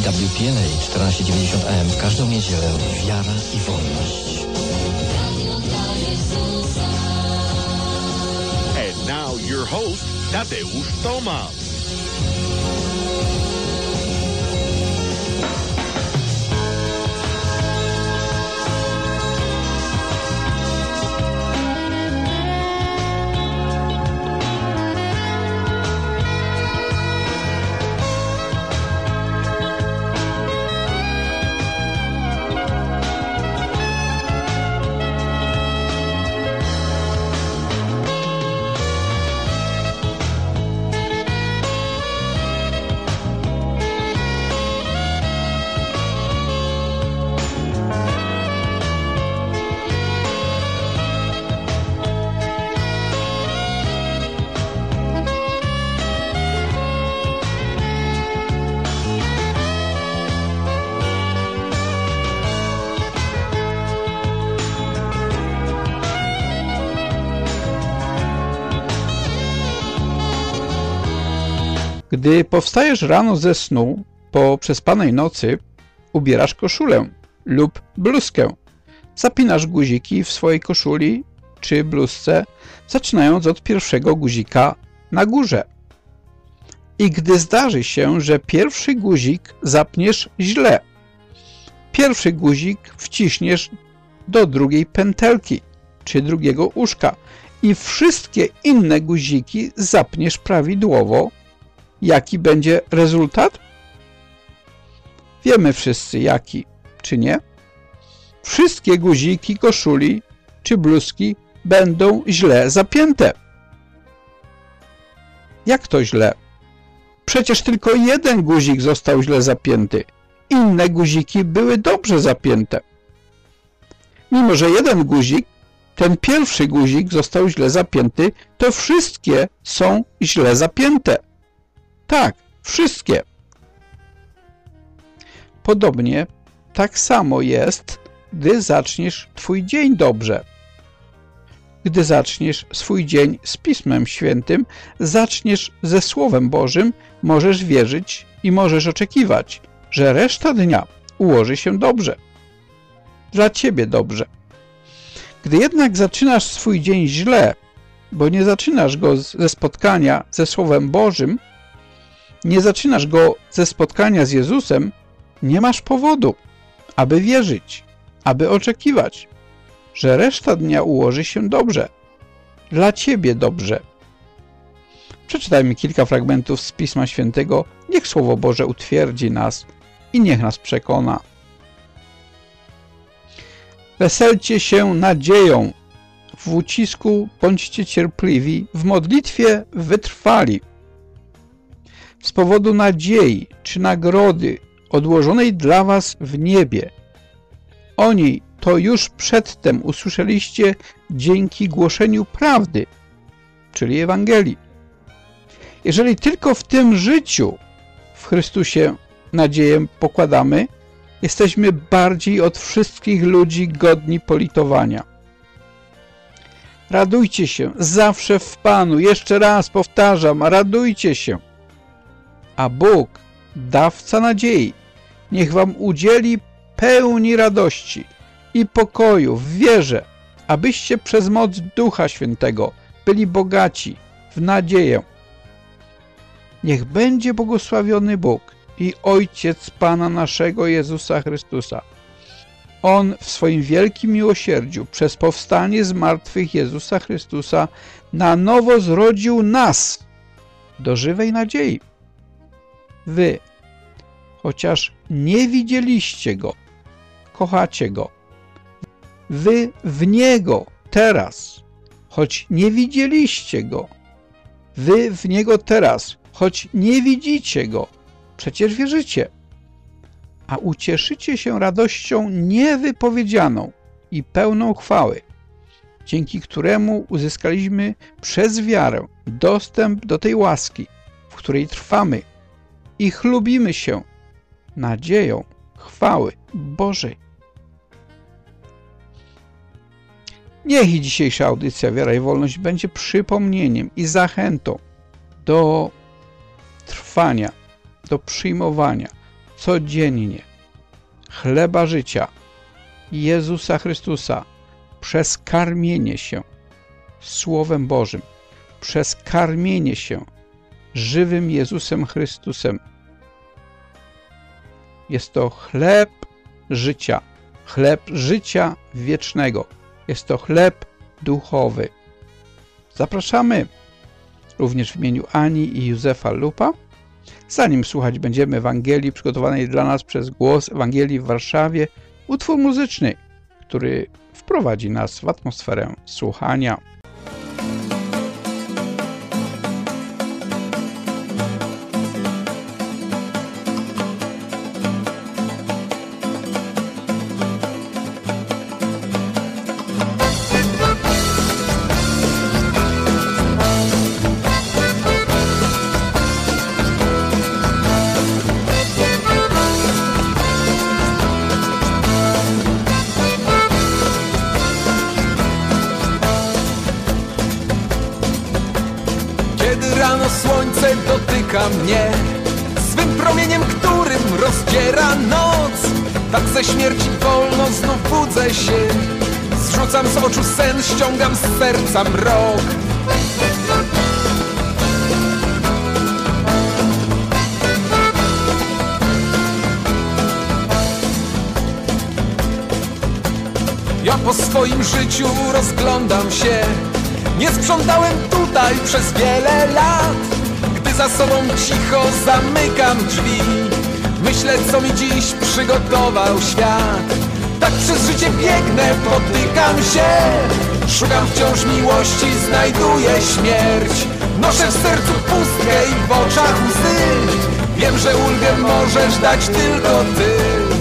EWTN 1490 AM w każdą niedzielę. Wiara i wolność. And now your host, Tadeusz Tomasz. Gdy powstajesz rano ze snu po przespanej nocy, ubierasz koszulę lub bluzkę. Zapinasz guziki w swojej koszuli czy bluzce, zaczynając od pierwszego guzika na górze. I gdy zdarzy się, że pierwszy guzik zapniesz źle, pierwszy guzik wciśniesz do drugiej pętelki czy drugiego uszka i wszystkie inne guziki zapniesz prawidłowo, jaki będzie rezultat? Wiemy wszyscy jaki, czy nie? Wszystkie guziki koszuli czy bluzki będą źle zapięte. Jak to źle? Przecież tylko jeden guzik został źle zapięty. Inne guziki były dobrze zapięte. Mimo że jeden guzik, ten pierwszy guzik został źle zapięty, to wszystkie są źle zapięte. Tak, wszystkie. Podobnie tak samo jest, gdy zaczniesz twój dzień dobrze. Gdy zaczniesz swój dzień z Pismem Świętym, zaczniesz ze Słowem Bożym, możesz wierzyć i możesz oczekiwać, że reszta dnia ułoży się dobrze. Dla ciebie dobrze. Gdy jednak zaczynasz swój dzień źle, bo nie zaczynasz go ze spotkania ze Słowem Bożym, nie zaczynasz go ze spotkania z Jezusem, nie masz powodu, aby wierzyć, aby oczekiwać, że reszta dnia ułoży się dobrze. Dla ciebie dobrze. Przeczytajmy kilka fragmentów z Pisma Świętego. Niech Słowo Boże utwierdzi nas i niech nas przekona. Weselcie się nadzieją. W ucisku bądźcie cierpliwi, w modlitwie wytrwali. Z powodu nadziei czy nagrody odłożonej dla was w niebie. O niej to już przedtem usłyszeliście dzięki głoszeniu prawdy, czyli Ewangelii. Jeżeli tylko w tym życiu w Chrystusie nadzieję pokładamy, jesteśmy bardziej od wszystkich ludzi godni politowania. Radujcie się zawsze w Panu. Jeszcze raz powtarzam, radujcie się. A Bóg, dawca nadziei, niech wam udzieli pełni radości i pokoju w wierze, abyście przez moc Ducha Świętego byli bogaci w nadzieję. Niech będzie błogosławiony Bóg i Ojciec Pana naszego Jezusa Chrystusa. On w swoim wielkim miłosierdziu przez powstanie z martwych Jezusa Chrystusa na nowo zrodził nas do żywej nadziei. Wy, chociaż nie widzieliście Go, kochacie Go. Wy w Niego teraz, choć nie widzieliście Go. Wy w Niego teraz, choć nie widzicie Go. Przecież wierzycie. A ucieszycie się radością niewypowiedzianą i pełną chwały, dzięki któremu uzyskaliśmy przez wiarę dostęp do tej łaski, w której trwamy i chlubimy się nadzieją chwały Bożej. Niech i dzisiejsza audycja Wiara i Wolność będzie przypomnieniem i zachętą do trwania, do przyjmowania codziennie chleba życia Jezusa Chrystusa przez karmienie się Słowem Bożym, przez karmienie się żywym Jezusem Chrystusem. Jest to chleb życia wiecznego. Jest to chleb duchowy. Zapraszamy również w imieniu Ani i Józefa Lupa. Zanim słuchać będziemy Ewangelii przygotowanej dla nas przez Głos Ewangelii w Warszawie, utwór muzyczny, który wprowadzi nas w atmosferę słuchania. Słońce dotyka mnie swym promieniem, którym rozdziera noc. Tak ze śmierci wolno znów budzę się. Zrzucam z oczu sen, ściągam z serca mrok. Ja po swoim życiu rozglądam się. Nie sprzątałem tutaj przez wiele lat. Gdy za sobą cicho zamykam drzwi, myślę, co mi dziś przygotował świat. Tak przez życie biegnę, potykam się. Szukam wciąż miłości, znajduję śmierć. Noszę w sercu pustkę i w oczach łzy. Wiem, że ulgę możesz dać tylko Ty.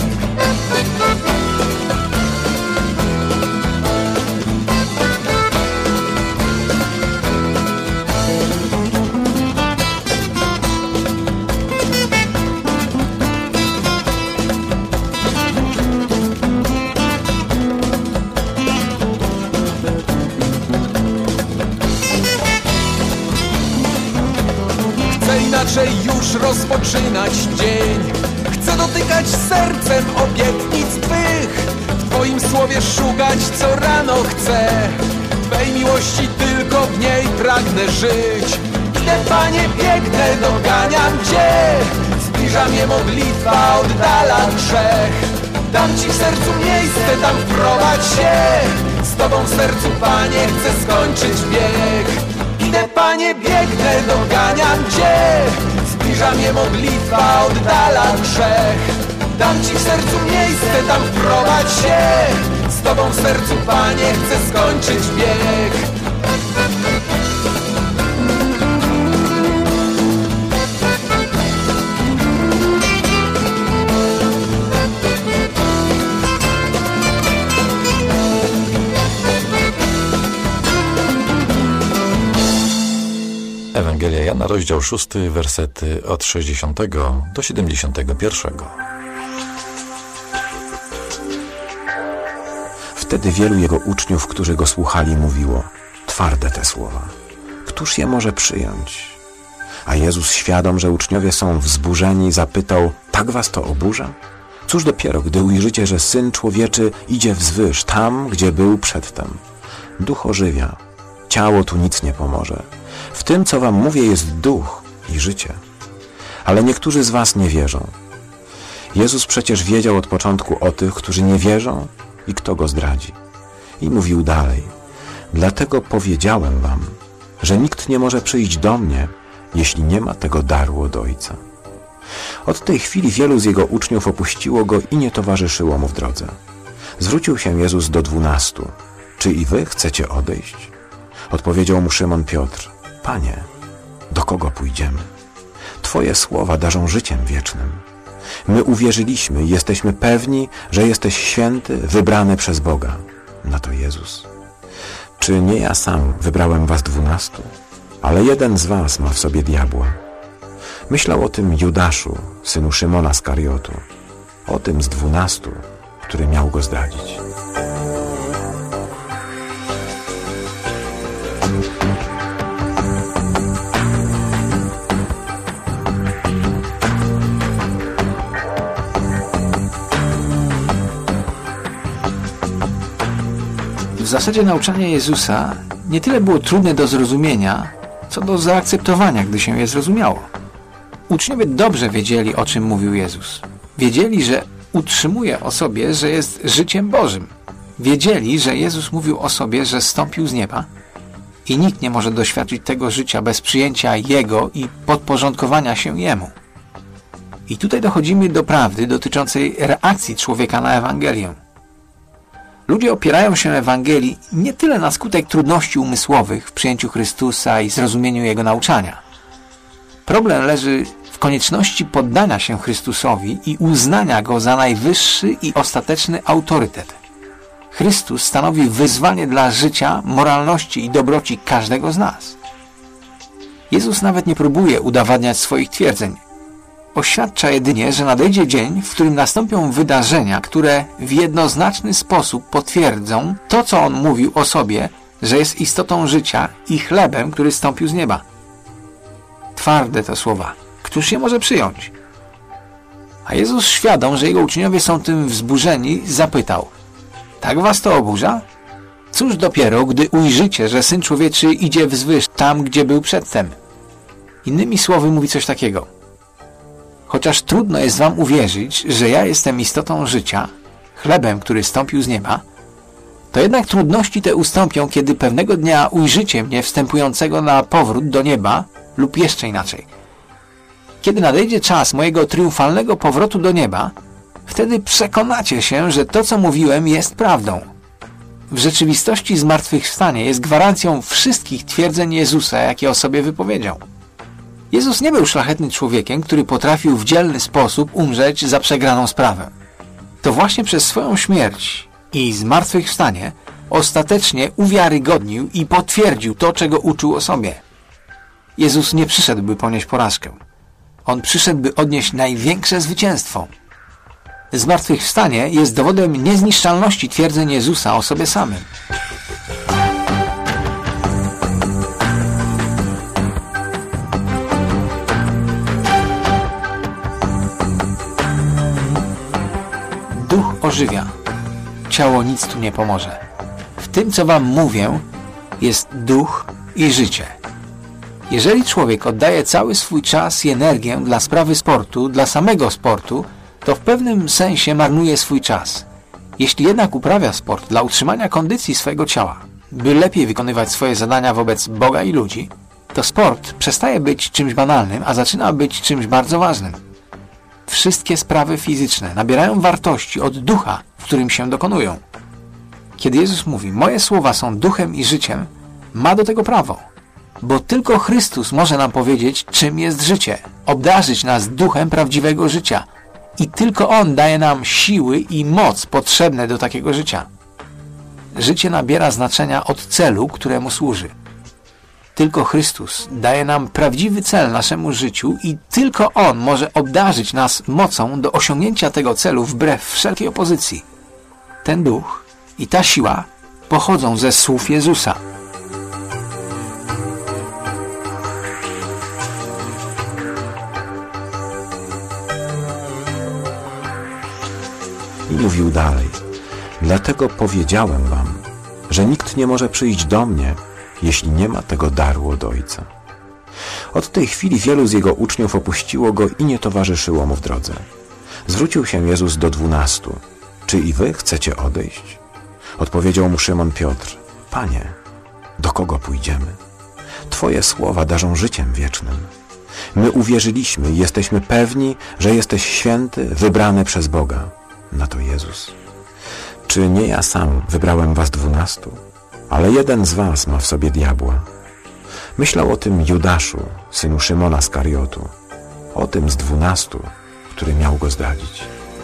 Inaczej już rozpoczynać dzień. Chcę dotykać sercem obietnic Twych. W Twoim słowie szukać co rano chcę. Twej miłości tylko w niej pragnę żyć. Idę, Panie, biegnę, doganiam Cię. Zbliża mnie modlitwa, oddala grzech. Dam Ci w sercu miejsce, tam wprowadź się. Z Tobą w sercu, Panie, chcę skończyć bieg. Idę, Panie, biegnę, doganiam Cię. Zbliża mnie modlitwa, oddala grzech. Dam Ci w sercu miejsce, tam wprowadź się. Z Tobą w sercu, Panie, chcę skończyć bieg. Ewangelia Jana, rozdział 6, wersety od 60 do 71. Wtedy wielu jego uczniów, którzy go słuchali, mówiło: twarde te słowa, któż je może przyjąć? A Jezus, świadom, że uczniowie są wzburzeni, zapytał: tak was to oburza? Cóż dopiero, gdy ujrzycie, że Syn Człowieczy idzie wzwyż, tam, gdzie był przedtem. Duch ożywia, ciało tu nic nie pomoże. W tym, co wam mówię, jest duch i życie. Ale niektórzy z was nie wierzą. Jezus przecież wiedział od początku o tych, którzy nie wierzą i kto go zdradzi. I mówił dalej: dlatego powiedziałem wam, że nikt nie może przyjść do mnie, jeśli nie ma tego daru od Ojca. Od tej chwili wielu z jego uczniów opuściło go i nie towarzyszyło mu w drodze. Zwrócił się Jezus do 12. Czy i wy chcecie odejść? Odpowiedział mu Szymon Piotr: Panie, do kogo pójdziemy? Twoje słowa darzą życiem wiecznym. My uwierzyliśmy i jesteśmy pewni, że jesteś święty, wybrany przez Boga. Na to Jezus: czy nie ja sam wybrałem was 12? Ale jeden z was ma w sobie diabła. Myślał o tym Judaszu, synu Szymona z Kariotu, o tym z 12, który miał go zdradzić. zasadzie nauczanie Jezusa nie tyle było trudne do zrozumienia, co do zaakceptowania, gdy się je zrozumiało. Uczniowie dobrze wiedzieli, o czym mówił Jezus. Wiedzieli, że utrzymuje o sobie, że jest życiem Bożym. Wiedzieli, że Jezus mówił o sobie, że zstąpił z nieba i nikt nie może doświadczyć tego życia bez przyjęcia Jego i podporządkowania się Jemu. I tutaj dochodzimy do prawdy dotyczącej reakcji człowieka na Ewangelię. Ludzie opierają się Ewangelii nie tyle na skutek trudności umysłowych w przyjęciu Chrystusa i zrozumieniu Jego nauczania. Problem leży w konieczności poddania się Chrystusowi i uznania Go za najwyższy i ostateczny autorytet. Chrystus stanowi wyzwanie dla życia, moralności i dobroci każdego z nas. Jezus nawet nie próbuje udowadniać swoich twierdzeń. Oświadcza jedynie, że nadejdzie dzień, w którym nastąpią wydarzenia, które w jednoznaczny sposób potwierdzą to, co On mówił o sobie, że jest istotą życia i chlebem, który zstąpił z nieba. Twarde to słowa. Któż je może przyjąć? A Jezus, świadom, że Jego uczniowie są tym wzburzeni, zapytał: tak was to oburza? Cóż dopiero, gdy ujrzycie, że Syn Człowieczy idzie wzwyż tam, gdzie był przedtem. Innymi słowy mówi coś takiego. Chociaż trudno jest wam uwierzyć, że ja jestem istotą życia, chlebem, który zstąpił z nieba, to jednak trudności te ustąpią, kiedy pewnego dnia ujrzycie mnie wstępującego na powrót do nieba, lub jeszcze inaczej. Kiedy nadejdzie czas mojego triumfalnego powrotu do nieba, wtedy przekonacie się, że to, co mówiłem, jest prawdą. W rzeczywistości zmartwychwstanie jest gwarancją wszystkich twierdzeń Jezusa, jakie o sobie wypowiedział. Jezus nie był szlachetnym człowiekiem, który potrafił w dzielny sposób umrzeć za przegraną sprawę. To właśnie przez swoją śmierć i zmartwychwstanie ostatecznie uwiarygodnił i potwierdził to, czego uczył o sobie. Jezus nie przyszedł, by ponieść porażkę. On przyszedł, by odnieść największe zwycięstwo. Zmartwychwstanie jest dowodem niezniszczalności twierdzeń Jezusa o sobie samym. Duch ożywia. Ciało nic tu nie pomoże. W tym, co wam mówię, jest duch i życie. Jeżeli człowiek oddaje cały swój czas i energię dla sprawy sportu, dla samego sportu, to w pewnym sensie marnuje swój czas. Jeśli jednak uprawia sport dla utrzymania kondycji swojego ciała, by lepiej wykonywać swoje zadania wobec Boga i ludzi, to sport przestaje być czymś banalnym, a zaczyna być czymś bardzo ważnym. Wszystkie sprawy fizyczne nabierają wartości od ducha, w którym się dokonują. Kiedy Jezus mówi: moje słowa są duchem i życiem, ma do tego prawo. Bo tylko Chrystus może nam powiedzieć, czym jest życie, obdarzyć nas duchem prawdziwego życia. I tylko On daje nam siły i moc potrzebne do takiego życia. Życie nabiera znaczenia od celu, któremu służy. Tylko Chrystus daje nam prawdziwy cel naszemu życiu i tylko On może obdarzyć nas mocą do osiągnięcia tego celu wbrew wszelkiej opozycji. Ten duch i ta siła pochodzą ze słów Jezusa. I mówił dalej: dlatego powiedziałem wam, że nikt nie może przyjść do mnie, jeśli nie ma tego daru od Ojca. Od tej chwili wielu z Jego uczniów opuściło Go i nie towarzyszyło Mu w drodze. Zwrócił się Jezus do 12. Czy i wy chcecie odejść? Odpowiedział Mu Szymon Piotr: Panie, do kogo pójdziemy? Twoje słowa darzą życiem wiecznym. My uwierzyliśmy i jesteśmy pewni, że jesteś święty, wybrany przez Boga. Na to Jezus: czy nie ja sam wybrałem was 12? Ale jeden z was ma w sobie diabła. Myślał o tym Judaszu, synu Szymona z Kariotu, o tym z 12, który miał go zdradzić.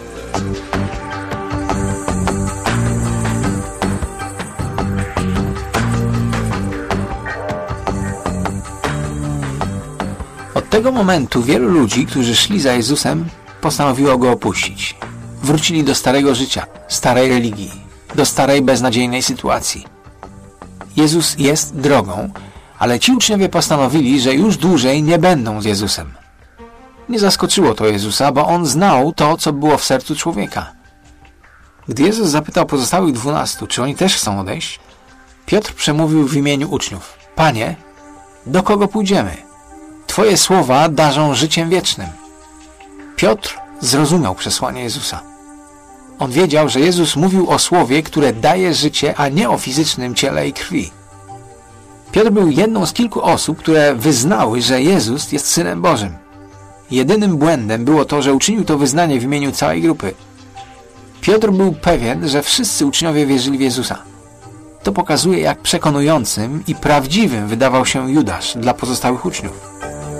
Od tego momentu wielu ludzi, którzy szli za Jezusem, postanowiło Go opuścić. Wrócili do starego życia, starej religii, do starej beznadziejnej sytuacji. Jezus jest drogą, ale ci uczniowie postanowili, że już dłużej nie będą z Jezusem. Nie zaskoczyło to Jezusa, bo On znał to, co było w sercu człowieka. Gdy Jezus zapytał pozostałych 12, czy oni też chcą odejść, Piotr przemówił w imieniu uczniów: Panie, do kogo pójdziemy? Twoje słowa darzą życiem wiecznym. Piotr zrozumiał przesłanie Jezusa. On wiedział, że Jezus mówił o słowie, które daje życie, a nie o fizycznym ciele i krwi. Piotr był jedną z kilku osób, które wyznały, że Jezus jest Synem Bożym. Jedynym błędem było to, że uczynił to wyznanie w imieniu całej grupy. Piotr był pewien, że wszyscy uczniowie wierzyli w Jezusa. To pokazuje, jak przekonującym i prawdziwym wydawał się Judasz dla pozostałych uczniów.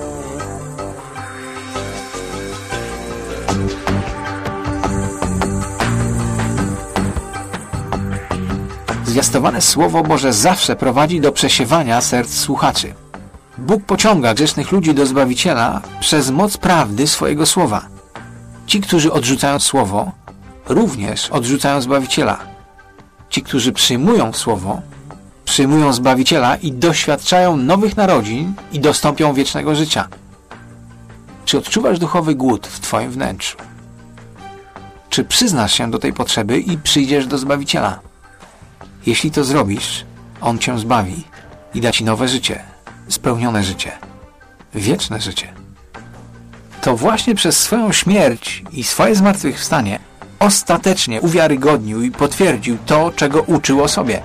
Zwiastowane Słowo Boże zawsze prowadzi do przesiewania serc słuchaczy. Bóg pociąga grzesznych ludzi do Zbawiciela przez moc prawdy swojego Słowa. Ci, którzy odrzucają Słowo, również odrzucają Zbawiciela. Ci, którzy przyjmują Słowo, przyjmują Zbawiciela i doświadczają nowych narodzin i dostąpią wiecznego życia. Czy odczuwasz duchowy głód w Twoim wnętrzu? Czy przyznasz się do tej potrzeby i przyjdziesz do Zbawiciela? Jeśli to zrobisz, On Cię zbawi i da Ci nowe życie, spełnione życie, wieczne życie. To właśnie przez swoją śmierć i swoje zmartwychwstanie ostatecznie uwiarygodnił i potwierdził to, czego uczył o sobie.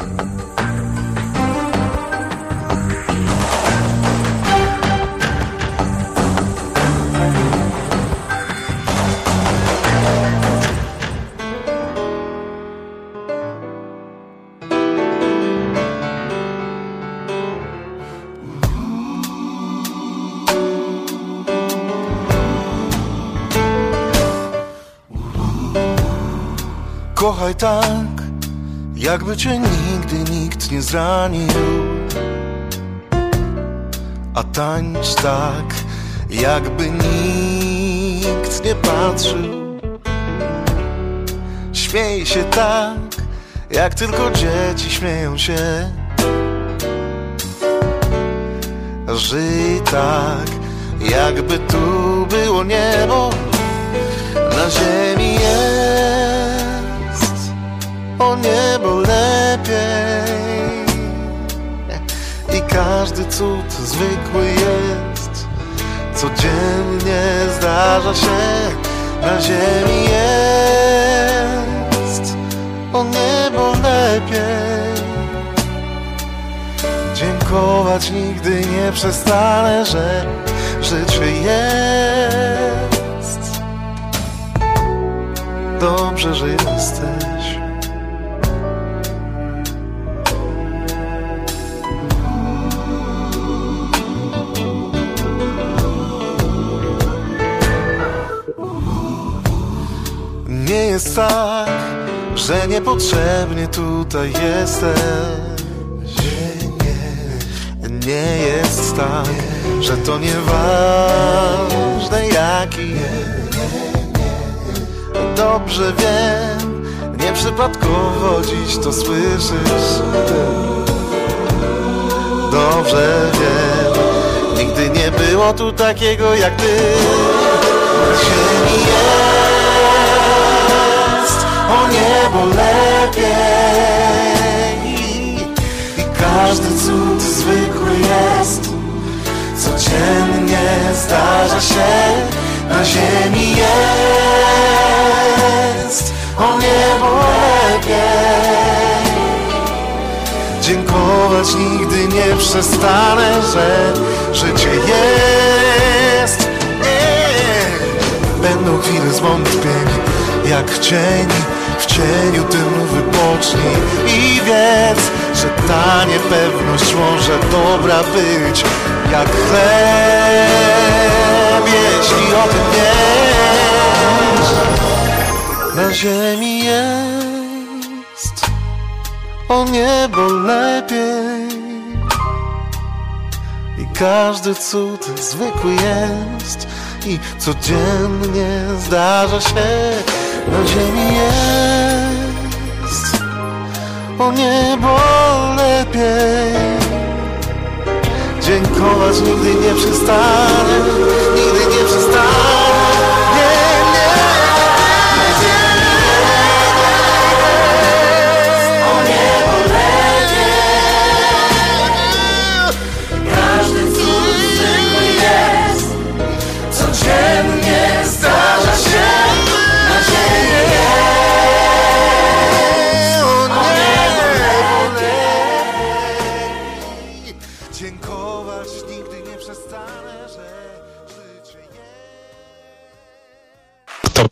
Kochaj tak, jakby cię nigdy nikt nie zranił, a tańcz tak, jakby nikt nie patrzył. Śmiej się tak, jak tylko dzieci śmieją się. Żyj tak, jakby tu było niebo, na ziemi jest o niebo lepiej. I każdy cud zwykły jest, codziennie zdarza się. Na ziemi jest o niebo lepiej. Dziękować nigdy nie przestanę, że życie jest. Dobrze, że jesteś. Nie jest tak, że niepotrzebnie tutaj jesteś. Nie jest tak, że to nieważne jaki. Dobrze wiem, nieprzypadkowo dziś to słyszysz. Dobrze wiem, nigdy nie było tu takiego jak ty. Na ziemi jest o niebo lepiej. I każdy cud zwykły jest, codziennie zdarza się. Na ziemi jest o niebo lepiej. Dziękować nigdy nie przestanę, że życie jest. Będą chwile zwątpień, jak cień. W cieniu tym wypocznij i wiedz, że ta niepewność może dobra być jak chleb, jeśli o tym wiesz. Na ziemi jest o niebo lepiej. I każdy cud zwykły jest i codziennie zdarza się. Na ziemi jest o niebo lepiej. Dziękować nigdy nie przestanę, nigdy nie przestanę. O niebo lepiej.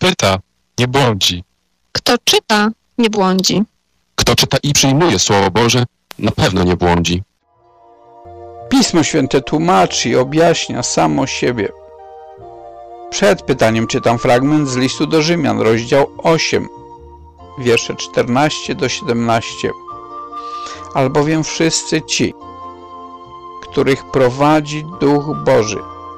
pyta, nie błądzi. Kto czyta, nie błądzi. Kto czyta i przyjmuje Słowo Boże, na pewno nie błądzi. Pismo Święte tłumaczy i objaśnia samo siebie. Przed pytaniem czytam fragment z listu do Rzymian, rozdział 8, wiersze 14 do 17. Albowiem wszyscy ci, których prowadzi Duch Boży,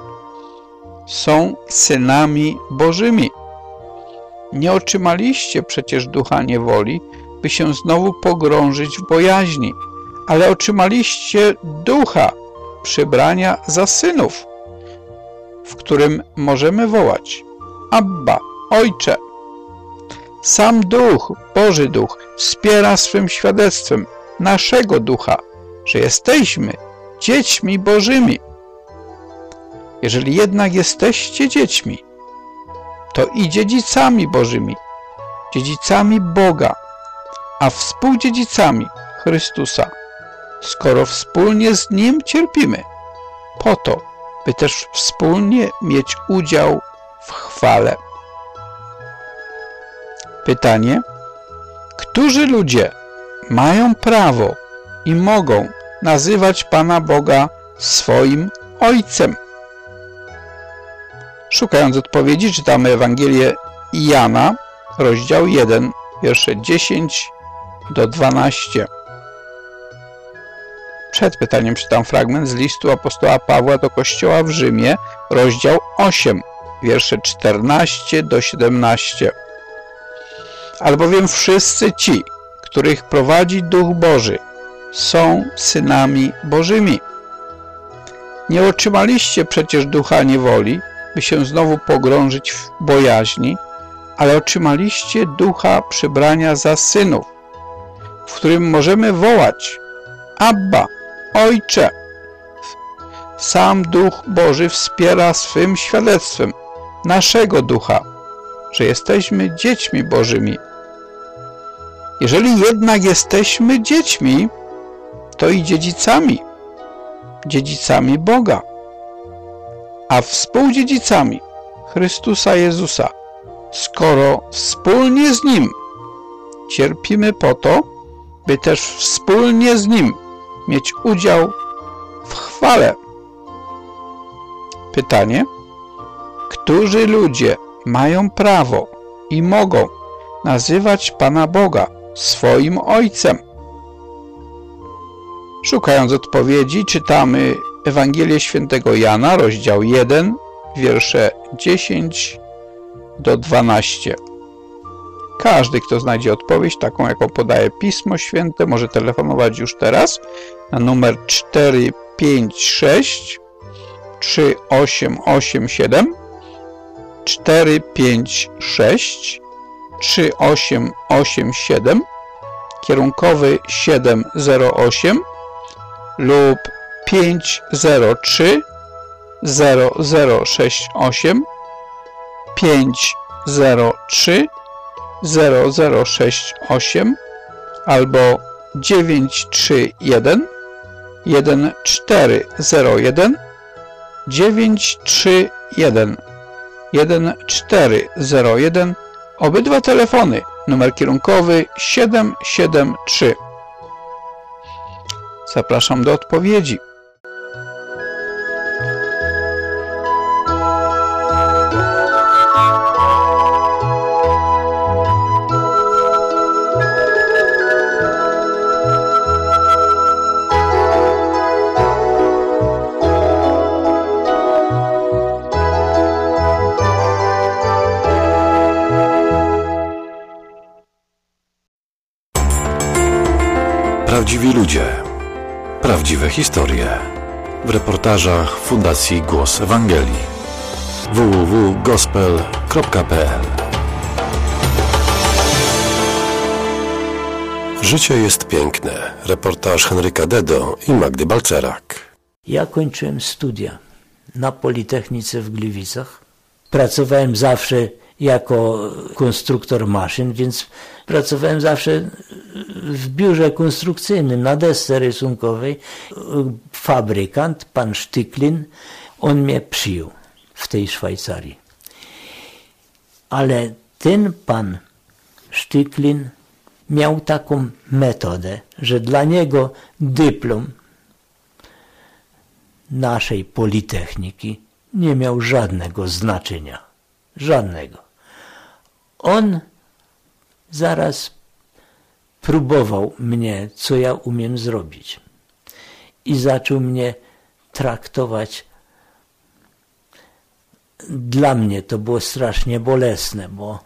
są synami Bożymi. Nie otrzymaliście przecież ducha niewoli, by się znowu pogrążyć w bojaźni, ale otrzymaliście ducha przybrania za synów, w którym możemy wołać: Abba, Ojcze. Sam Duch, Boży Duch, wspiera swym świadectwem naszego ducha, że jesteśmy dziećmi Bożymi. Jeżeli jednak jesteście dziećmi, to i dziedzicami Bożymi, dziedzicami Boga, a współdziedzicami Chrystusa, skoro wspólnie z Nim cierpimy, po to, by też wspólnie mieć udział w chwale. Pytanie: którzy ludzie mają prawo i mogą nazywać Pana Boga swoim Ojcem? Szukając odpowiedzi, czytamy Ewangelię Jana, rozdział 1, wiersze 10 do 12. Przed pytaniem czytam fragment z listu apostoła Pawła do Kościoła w Rzymie, rozdział 8, wiersze 14 do 17. Albowiem wszyscy ci, których prowadzi Duch Boży, są synami Bożymi. Nie otrzymaliście przecież ducha niewoli, by się znowu pogrążyć w bojaźni, ale otrzymaliście ducha przybrania za synów, w którym możemy wołać: Abba, Ojcze. Sam Duch Boży wspiera swym świadectwem naszego ducha, że jesteśmy dziećmi Bożymi. Jeżeli jednak jesteśmy dziećmi, to i dziedzicami, dziedzicami Boga, a współdziedzicami Chrystusa Jezusa, skoro wspólnie z Nim cierpimy po to, by też wspólnie z Nim mieć udział w chwale. Pytanie: którzy ludzie mają prawo i mogą nazywać Pana Boga swoim Ojcem? Szukając odpowiedzi, czytamy Ewangelię Świętego Jana, rozdział 1, wiersze 10 do 12. Każdy, kto znajdzie odpowiedź taką, jaką podaje Pismo Święte, może telefonować już teraz na numer 456 3887 456 3887, kierunkowy 708 lub 503 0068 503 0068 albo 931 1401 931 1401. Obydwa telefony, numer kierunkowy 773. Zapraszam do odpowiedzi. Prawdziwi ludzie, prawdziwe historie. W reportażach Fundacji Głos Ewangelii. www.gospel.pl. Życie jest piękne. Reportaż Henryka Dedo i Magdy Balcerak. Ja kończyłem studia na Politechnice w Gliwicach. Pracowałem zawsze jako konstruktor maszyn, więc pracowałem zawsze w biurze konstrukcyjnym, na desce rysunkowej. Fabrykant, pan Sztyklin, on mnie przyjął w tej Szwajcarii. Ale ten pan Sztyklin miał taką metodę, że dla niego dyplom naszej Politechniki nie miał żadnego znaczenia. Żadnego. On zaraz próbował mnie, co ja umiem zrobić. I zaczął mnie traktować. Dla mnie to było strasznie bolesne, bo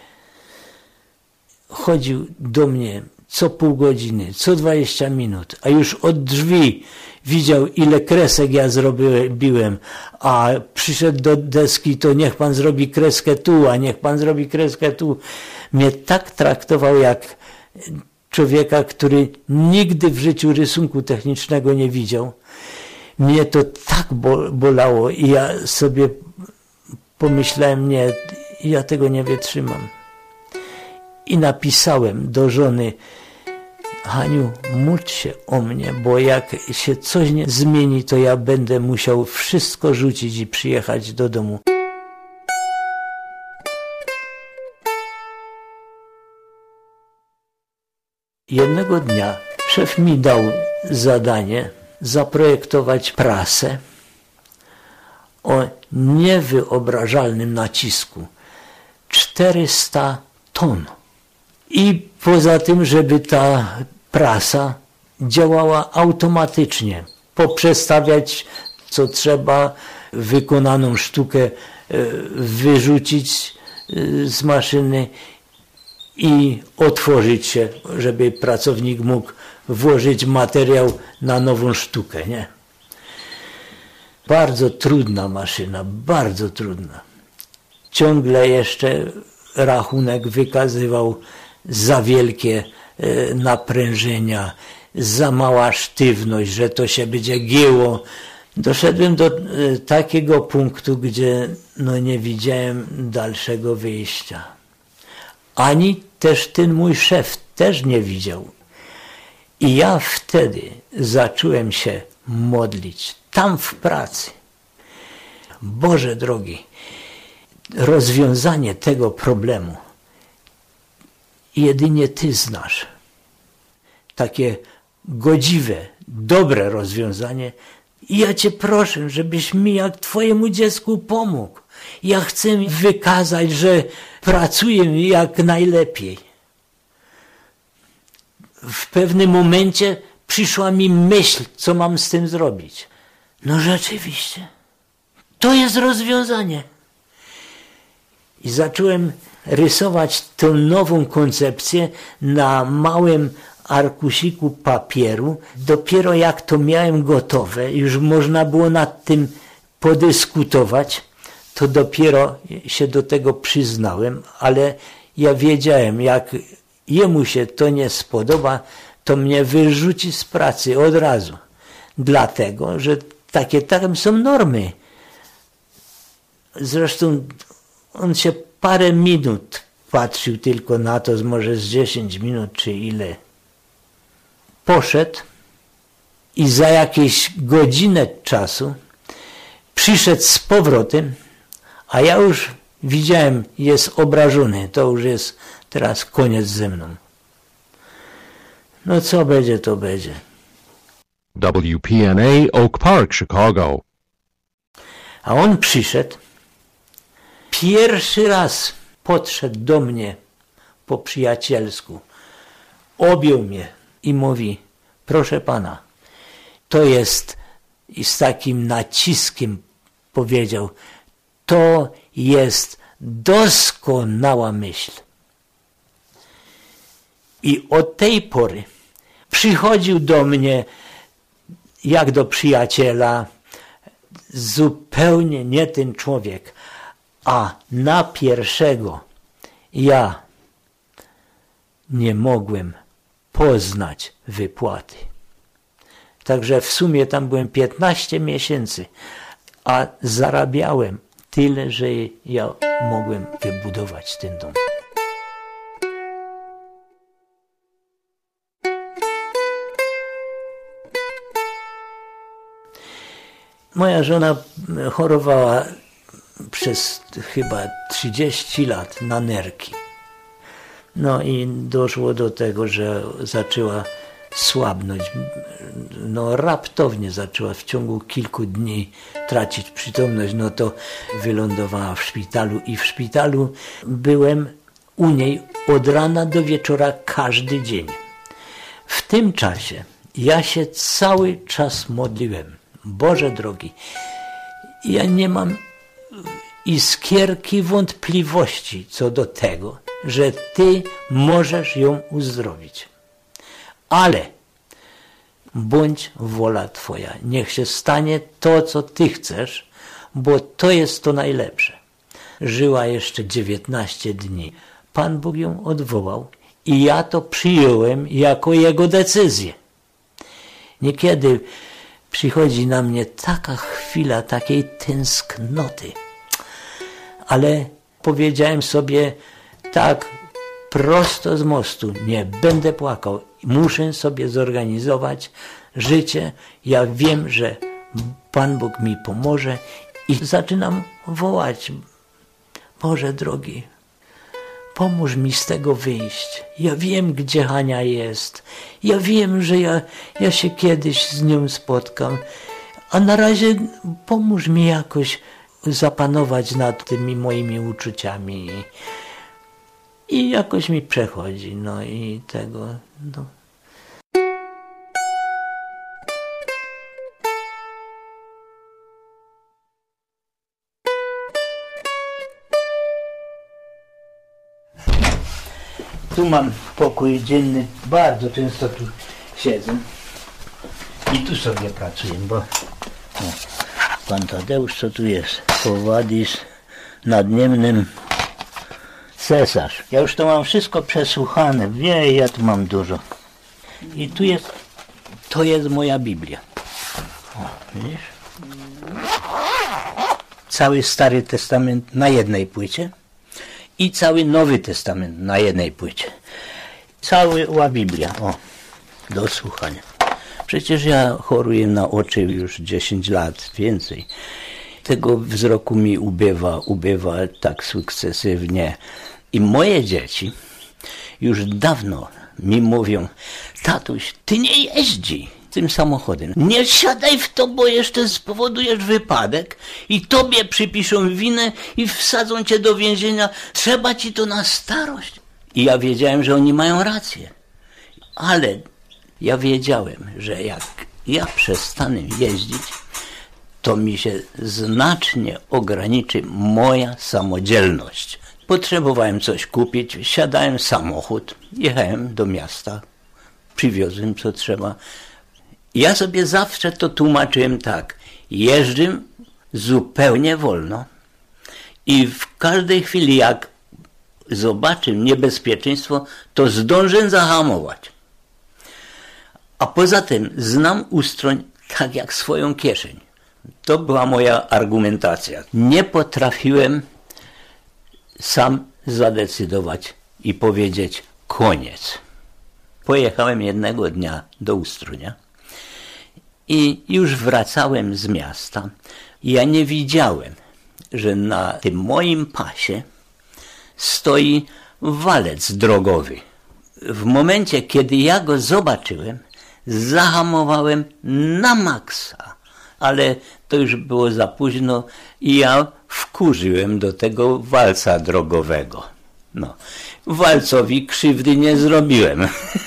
chodził do mnie co pół godziny, co 20 minut, a już od drzwi widział, ile kresek ja zrobiłem, a przyszedł do deski, to niech pan zrobi kreskę tu, a niech pan zrobi kreskę tu. Mnie tak traktował jak człowieka, który nigdy w życiu rysunku technicznego nie widział. Mnie to tak bolało i ja sobie pomyślałem, nie, ja tego nie wytrzymam. I napisałem do żony: Haniu, módl się o mnie, bo jak się coś nie zmieni, to ja będę musiał wszystko rzucić i przyjechać do domu. Jednego dnia szef mi dał zadanie zaprojektować prasę o niewyobrażalnym nacisku. 400 ton. I poza tym, żeby ta prasa działała automatycznie. Poprzestawiać co trzeba, wykonaną sztukę wyrzucić z maszyny i otworzyć się, żeby pracownik mógł włożyć materiał na nową sztukę, nie? Bardzo trudna maszyna, bardzo trudna. Ciągle jeszcze rachunek wykazywał za wielkie naprężenia, za mała sztywność, że to się będzie gięło. Doszedłem do takiego punktu, gdzie nie widziałem dalszego wyjścia. Ani też ten mój szef też nie widział. I ja wtedy zacząłem się modlić, tam w pracy. Boże drogi, rozwiązanie tego problemu jedynie Ty znasz. Takie godziwe, dobre rozwiązanie. I ja Cię proszę, żebyś mi jak Twojemu dziecku pomógł. Ja chcę wykazać, że pracuję jak najlepiej. W pewnym momencie przyszła mi myśl, co mam z tym zrobić. No rzeczywiście, to jest rozwiązanie. I zacząłem rysować tę nową koncepcję na małym arkusiku papieru. Dopiero jak to miałem gotowe, już można było nad tym podyskutować, to dopiero się do tego przyznałem, ale ja wiedziałem, jak jemu się to nie spodoba, to mnie wyrzuci z pracy od razu. Dlatego, że takie są normy. Zresztą on się parę minut patrzył tylko na to, może z 10 minut czy ile. Poszedł i za jakieś godzinę czasu przyszedł z powrotem, a ja już widziałem, jest obrażony, to już jest teraz koniec ze mną. No co będzie, to będzie. WPNA Oak Park, Chicago. A on przyszedł, pierwszy raz podszedł do mnie po przyjacielsku, objął mnie i mówi: proszę pana, to jest, i z takim naciskiem powiedział, to jest doskonała myśl. I od tej pory przychodził do mnie jak do przyjaciela, zupełnie nie ten człowiek, a na pierwszego ja nie mogłem poznać wypłaty. Także w sumie tam byłem 15 miesięcy, a zarabiałem tyle, że ja mogłem wybudować ten dom. Moja żona chorowała przez chyba 30 lat na nerki. No i doszło do tego, że zaczęła słabnąć. No raptownie zaczęła w ciągu kilku dni tracić przytomność. No to wylądowała w szpitalu i w szpitalu byłem u niej od rana do wieczora każdy dzień. W tym czasie ja się cały czas modliłem. Boże drogi, ja nie mam iskierki wątpliwości co do tego, że Ty możesz ją uzdrowić. Ale bądź wola Twoja. Niech się stanie to, co Ty chcesz, bo to jest to najlepsze. Żyła jeszcze 19 dni. Pan Bóg ją odwołał i ja to przyjąłem jako Jego decyzję. Niekiedy przychodzi na mnie taka chwila takiej tęsknoty, ale powiedziałem sobie tak prosto z mostu, nie będę płakał, muszę sobie zorganizować życie, ja wiem, że Pan Bóg mi pomoże i zaczynam wołać, Boże drogi, pomóż mi z tego wyjść. Ja wiem, gdzie Hania jest. Ja wiem, że ja się kiedyś z nią spotkam. A na razie pomóż mi jakoś zapanować nad tymi moimi uczuciami. I jakoś mi przechodzi. No i tego... No. Tu mam pokój dzienny, bardzo często tu siedzę i tu sobie pracuję, bo no, pan Tadeusz, co tu jest? Powadisz nad Niemnem cesarz. Ja już to mam wszystko przesłuchane, ja tu mam dużo. I tu jest, to jest moja Biblia. O, widzisz? Cały Stary Testament na jednej płycie. I cały Nowy Testament na jednej płycie. Cała Biblia, o, do słuchania. Przecież ja choruję na oczy już 10 lat, więcej. Tego wzroku mi ubywa tak sukcesywnie. I moje dzieci już dawno mi mówią, tatuś, ty nie jeździ tym samochodem. Nie siadaj w to, bo jeszcze spowodujesz wypadek i tobie przypiszą winę i wsadzą cię do więzienia. Trzeba ci to na starość. I ja wiedziałem, że oni mają rację. Ale ja wiedziałem, że jak ja przestanę jeździć, to mi się znacznie ograniczy moja samodzielność. Potrzebowałem coś kupić, siadałem w samochód, jechałem do miasta, przywiozłem co trzeba. Ja sobie zawsze to tłumaczyłem tak, jeżdżę zupełnie wolno i w każdej chwili jak zobaczę niebezpieczeństwo, to zdążę zahamować. A poza tym znam ustroń tak jak swoją kieszeń. To była moja argumentacja. Nie potrafiłem sam zadecydować i powiedzieć koniec. Pojechałem jednego dnia do Ustronia i już wracałem z miasta. Ja nie widziałem, że na tym moim pasie stoi walec drogowy. W momencie, kiedy ja go zobaczyłem, zahamowałem na maksa, ale to już było za późno i ja wkurzyłem do tego walca drogowego. No, walcowi krzywdy nie zrobiłem.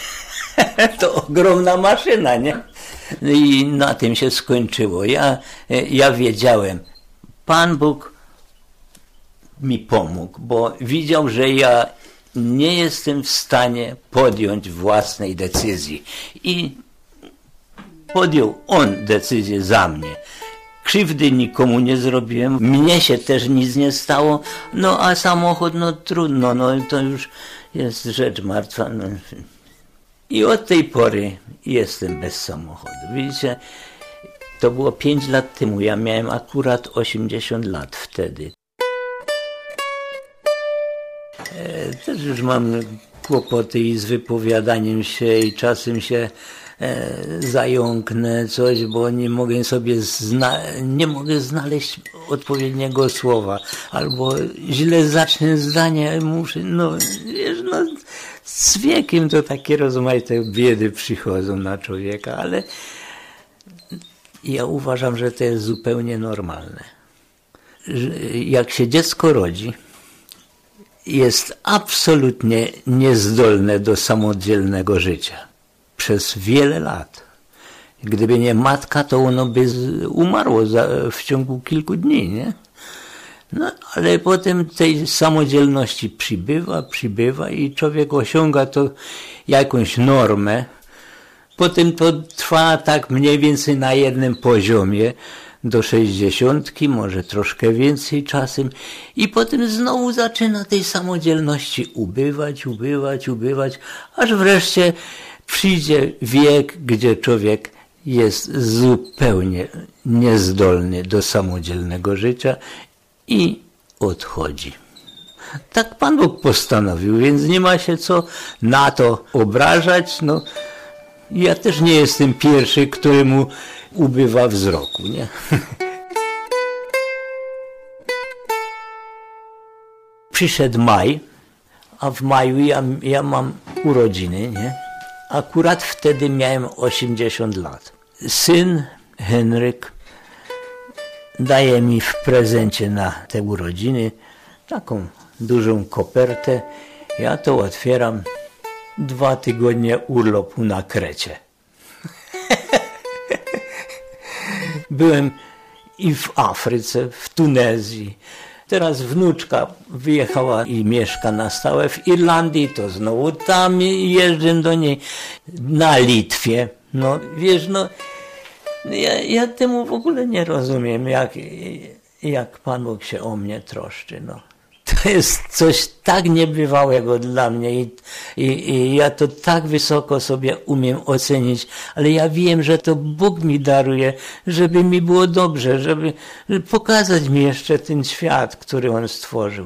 To ogromna maszyna, nie? I na tym się skończyło. Ja wiedziałem, Pan Bóg mi pomógł, bo widział, że ja nie jestem w stanie podjąć własnej decyzji. I podjął On decyzję za mnie. Krzywdy nikomu nie zrobiłem, mnie się też nic nie stało, no a samochód, no trudno, no to już jest rzecz martwa. No. I od tej pory jestem bez samochodu. Widzicie, to było 5 lat temu, ja miałem akurat 80 lat wtedy. Też już mam kłopoty i z wypowiadaniem się i czasem się zająknę coś, bo nie mogę sobie nie mogę znaleźć odpowiedniego słowa, albo źle zacznę zdanie, muszę, z wiekiem to takie rozmaite biedy przychodzą na człowieka, ale ja uważam, że to jest zupełnie normalne. Jak się dziecko rodzi, jest absolutnie niezdolne do samodzielnego życia. Przez wiele lat. Gdyby nie matka, to ono by umarło w ciągu kilku dni, nie? No, ale potem tej samodzielności przybywa i człowiek osiąga to jakąś normę. Potem to trwa tak mniej więcej na jednym poziomie do 60, może troszkę więcej czasem i potem znowu zaczyna tej samodzielności ubywać, aż wreszcie przyjdzie wiek, gdzie człowiek jest zupełnie niezdolny do samodzielnego życia i odchodzi. Tak Pan Bóg postanowił, więc nie ma się co na to obrażać. No, ja też nie jestem pierwszy, któremu ubywa wzroku, nie? Przyszedł maj, a w maju ja mam urodziny, nie? Akurat wtedy miałem 80 lat. Syn Henryk daje mi w prezencie na te urodziny taką dużą kopertę. Ja to otwieram. 2 tygodnie urlopu na Krecie. Byłem i w Afryce, w Tunezji. Teraz wnuczka wyjechała i mieszka na stałe w Irlandii, to znowu tam jeżdżę do niej. Na Litwie. No wiesz, ja temu w ogóle nie rozumiem, jak Pan Bóg się o mnie troszczy, no. To jest coś tak niebywałego dla mnie i ja to tak wysoko sobie umiem ocenić, ale ja wiem, że to Bóg mi daruje, żeby mi było dobrze, żeby pokazać mi jeszcze ten świat, który On stworzył.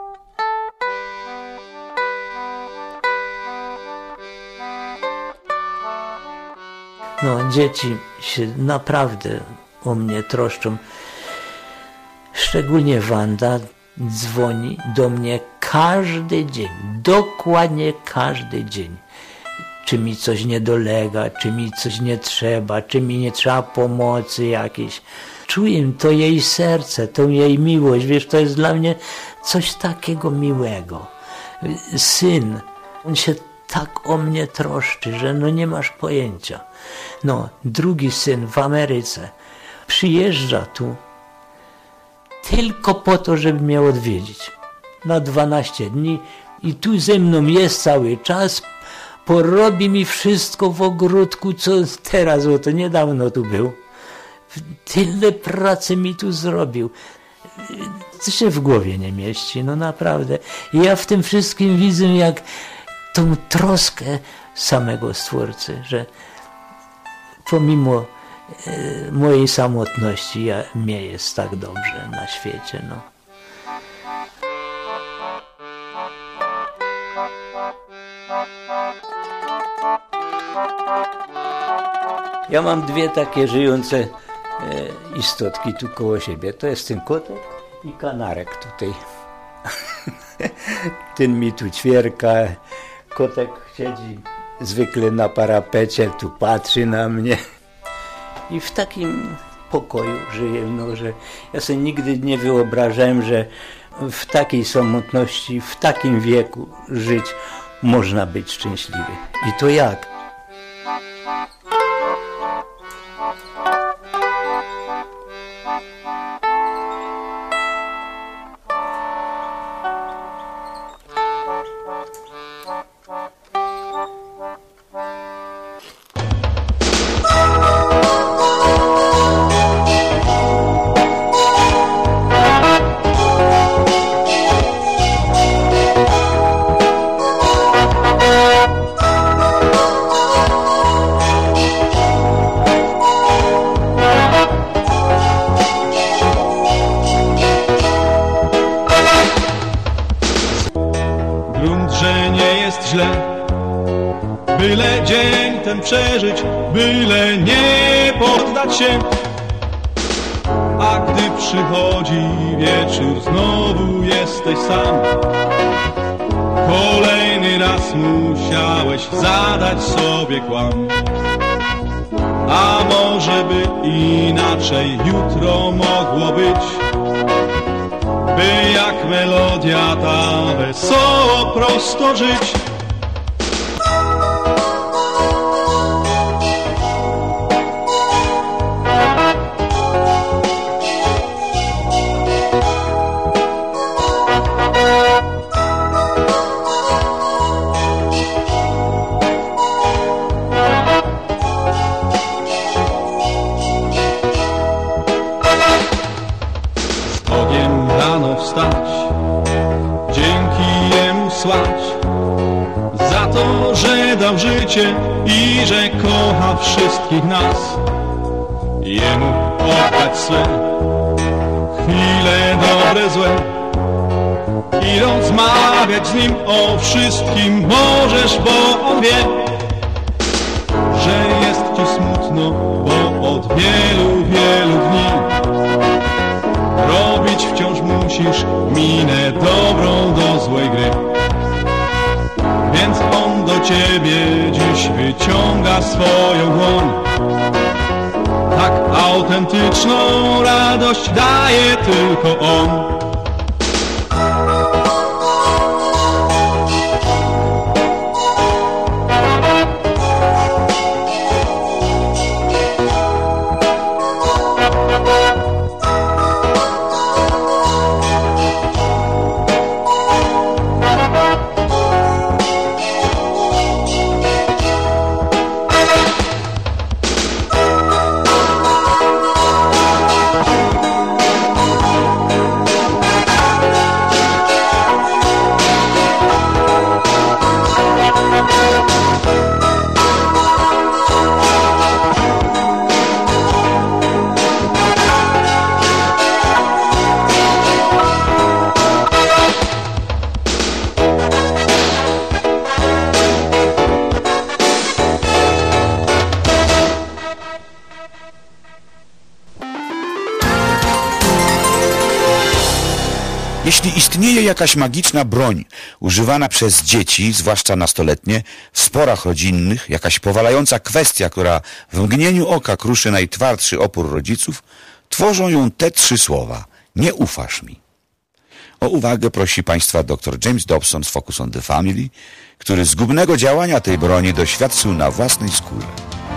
No, dzieci się naprawdę o mnie troszczą, szczególnie Wanda. Dzwoni do mnie każdy dzień, dokładnie każdy dzień. Czy mi coś nie dolega, czy mi coś nie trzeba, czy mi nie trzeba pomocy jakiejś. Czuję to jej serce, tą jej miłość, wiesz, to jest dla mnie coś takiego miłego. Syn, on się tak o mnie troszczy, że no nie masz pojęcia. No, drugi syn w Ameryce przyjeżdża tu tylko po to, żeby mnie odwiedzić. Na 12 dni i tu ze mną jest cały czas, porobi mi wszystko w ogródku, co teraz, bo to niedawno tu był. Tyle pracy mi tu zrobił. To się w głowie nie mieści, no naprawdę. I ja w tym wszystkim widzę, jak tą troskę samego Stwórcy, że pomimo mojej samotności mnie jest tak dobrze na świecie, no. Ja mam 2 takie żyjące istotki tu koło siebie. To jest ten kotek i kanarek tutaj. Ten mi tu ćwierka. Kotek siedzi zwykle na parapecie, tu patrzy na mnie. I w takim pokoju żyję, no, że ja sobie nigdy nie wyobrażałem, że w takiej samotności, w takim wieku żyć można być szczęśliwy. I to jak? byle dzień ten przeżyć, byle nie poddać się. A gdy przychodzi wieczór, znowu jesteś sam. Kolejny raz musiałeś zadać sobie kłam. A może by inaczej jutro mogło być, by jak melodia ta wesoło prosto żyć. Dzięki Jemu słać za to, że dał życie i że kocha wszystkich nas. Jemu oddać swe chwile dobre, złe i rozmawiać z Nim o wszystkim możesz, bo On wie, że jest Ci smutno, bo od wielu, wielu dni robić wciąż musisz minę dobrą do złej gry. Więc On do Ciebie dziś wyciąga swoją dłoń. Tak autentyczną radość daje tylko On. Jeśli istnieje jakaś magiczna broń używana przez dzieci, zwłaszcza nastoletnie, w sporach rodzinnych, jakaś powalająca kwestia, która w mgnieniu oka kruszy najtwardszy opór rodziców, tworzą ją te 3 słowa: nie ufasz mi. O uwagę prosi Państwa dr James Dobson z Focus on the Family, który zgubnego działania tej broni doświadczył na własnej skórze.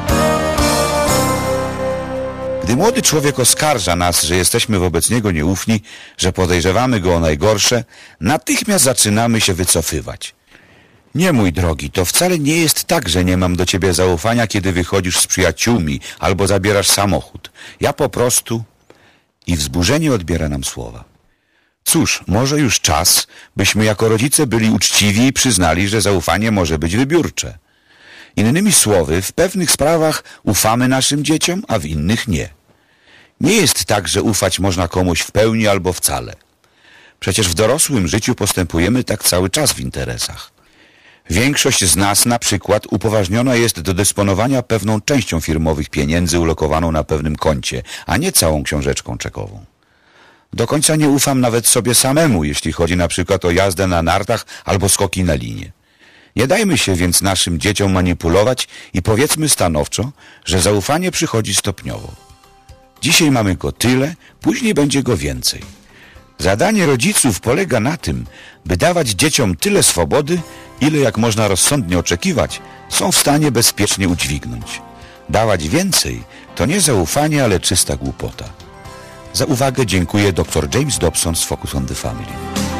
Gdy młody człowiek oskarża nas, że jesteśmy wobec niego nieufni, że podejrzewamy go o najgorsze, natychmiast zaczynamy się wycofywać. Nie, mój drogi, to wcale nie jest tak, że nie mam do ciebie zaufania, kiedy wychodzisz z przyjaciółmi albo zabierasz samochód. Ja po prostu... I wzburzenie odbiera nam słowa. Cóż, może już czas, byśmy jako rodzice byli uczciwi i przyznali, że zaufanie może być wybiórcze. Innymi słowy, w pewnych sprawach ufamy naszym dzieciom, a w innych nie. Nie jest tak, że ufać można komuś w pełni albo wcale. Przecież w dorosłym życiu postępujemy tak cały czas w interesach. Większość z nas na przykład upoważniona jest do dysponowania pewną częścią firmowych pieniędzy ulokowaną na pewnym koncie, a nie całą książeczką czekową. Do końca nie ufam nawet sobie samemu, jeśli chodzi na przykład o jazdę na nartach albo skoki na linie. Nie dajmy się więc naszym dzieciom manipulować i powiedzmy stanowczo, że zaufanie przychodzi stopniowo. Dzisiaj mamy go tyle, później będzie go więcej. Zadanie rodziców polega na tym, by dawać dzieciom tyle swobody, ile jak można rozsądnie oczekiwać, są w stanie bezpiecznie udźwignąć. Dawać więcej to nie zaufanie, ale czysta głupota. Za uwagę dziękuję dr James Dobson z Focus on the Family.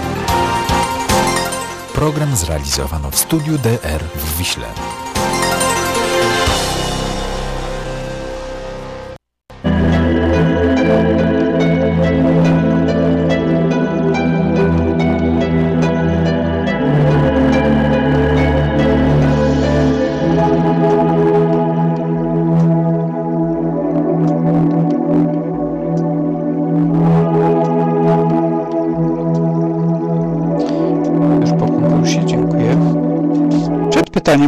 Program zrealizowano w studiu DR w Wiśle.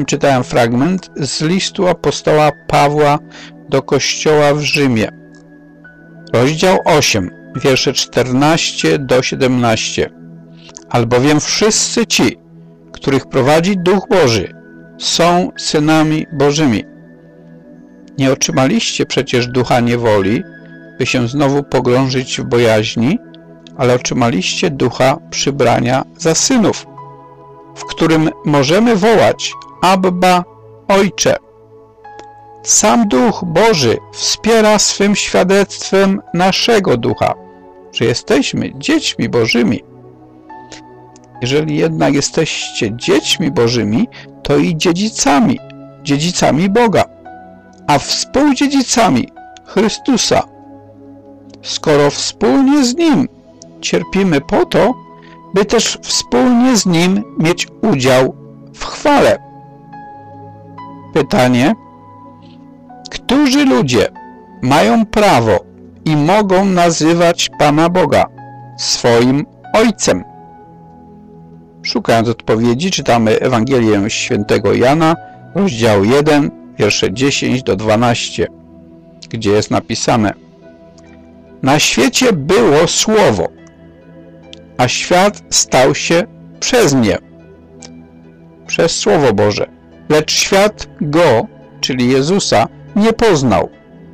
czytałem fragment z listu apostoła Pawła do kościoła w Rzymie. Rozdział 8, wiersze 14 do 17. Albowiem wszyscy ci, których prowadzi Duch Boży, są synami Bożymi. Nie otrzymaliście przecież ducha niewoli, by się znowu pogrążyć w bojaźni, ale otrzymaliście ducha przybrania za synów, w którym możemy wołać Abba, Ojcze. Sam Duch Boży wspiera swym świadectwem naszego ducha, że jesteśmy dziećmi Bożymi. Jeżeli jednak jesteście dziećmi Bożymi, to i dziedzicami, dziedzicami Boga, a współdziedzicami Chrystusa. Skoro wspólnie z Nim cierpimy po to, by też wspólnie z Nim mieć udział w chwale. Pytanie: którzy ludzie mają prawo i mogą nazywać Pana Boga swoim Ojcem? Szukając odpowiedzi, czytamy Ewangelię Świętego Jana, rozdział 1, wiersze 10 do 12, gdzie jest napisane: na świecie było Słowo, a świat stał się przez nie, przez Słowo Boże, lecz świat Go, czyli Jezusa, nie poznał.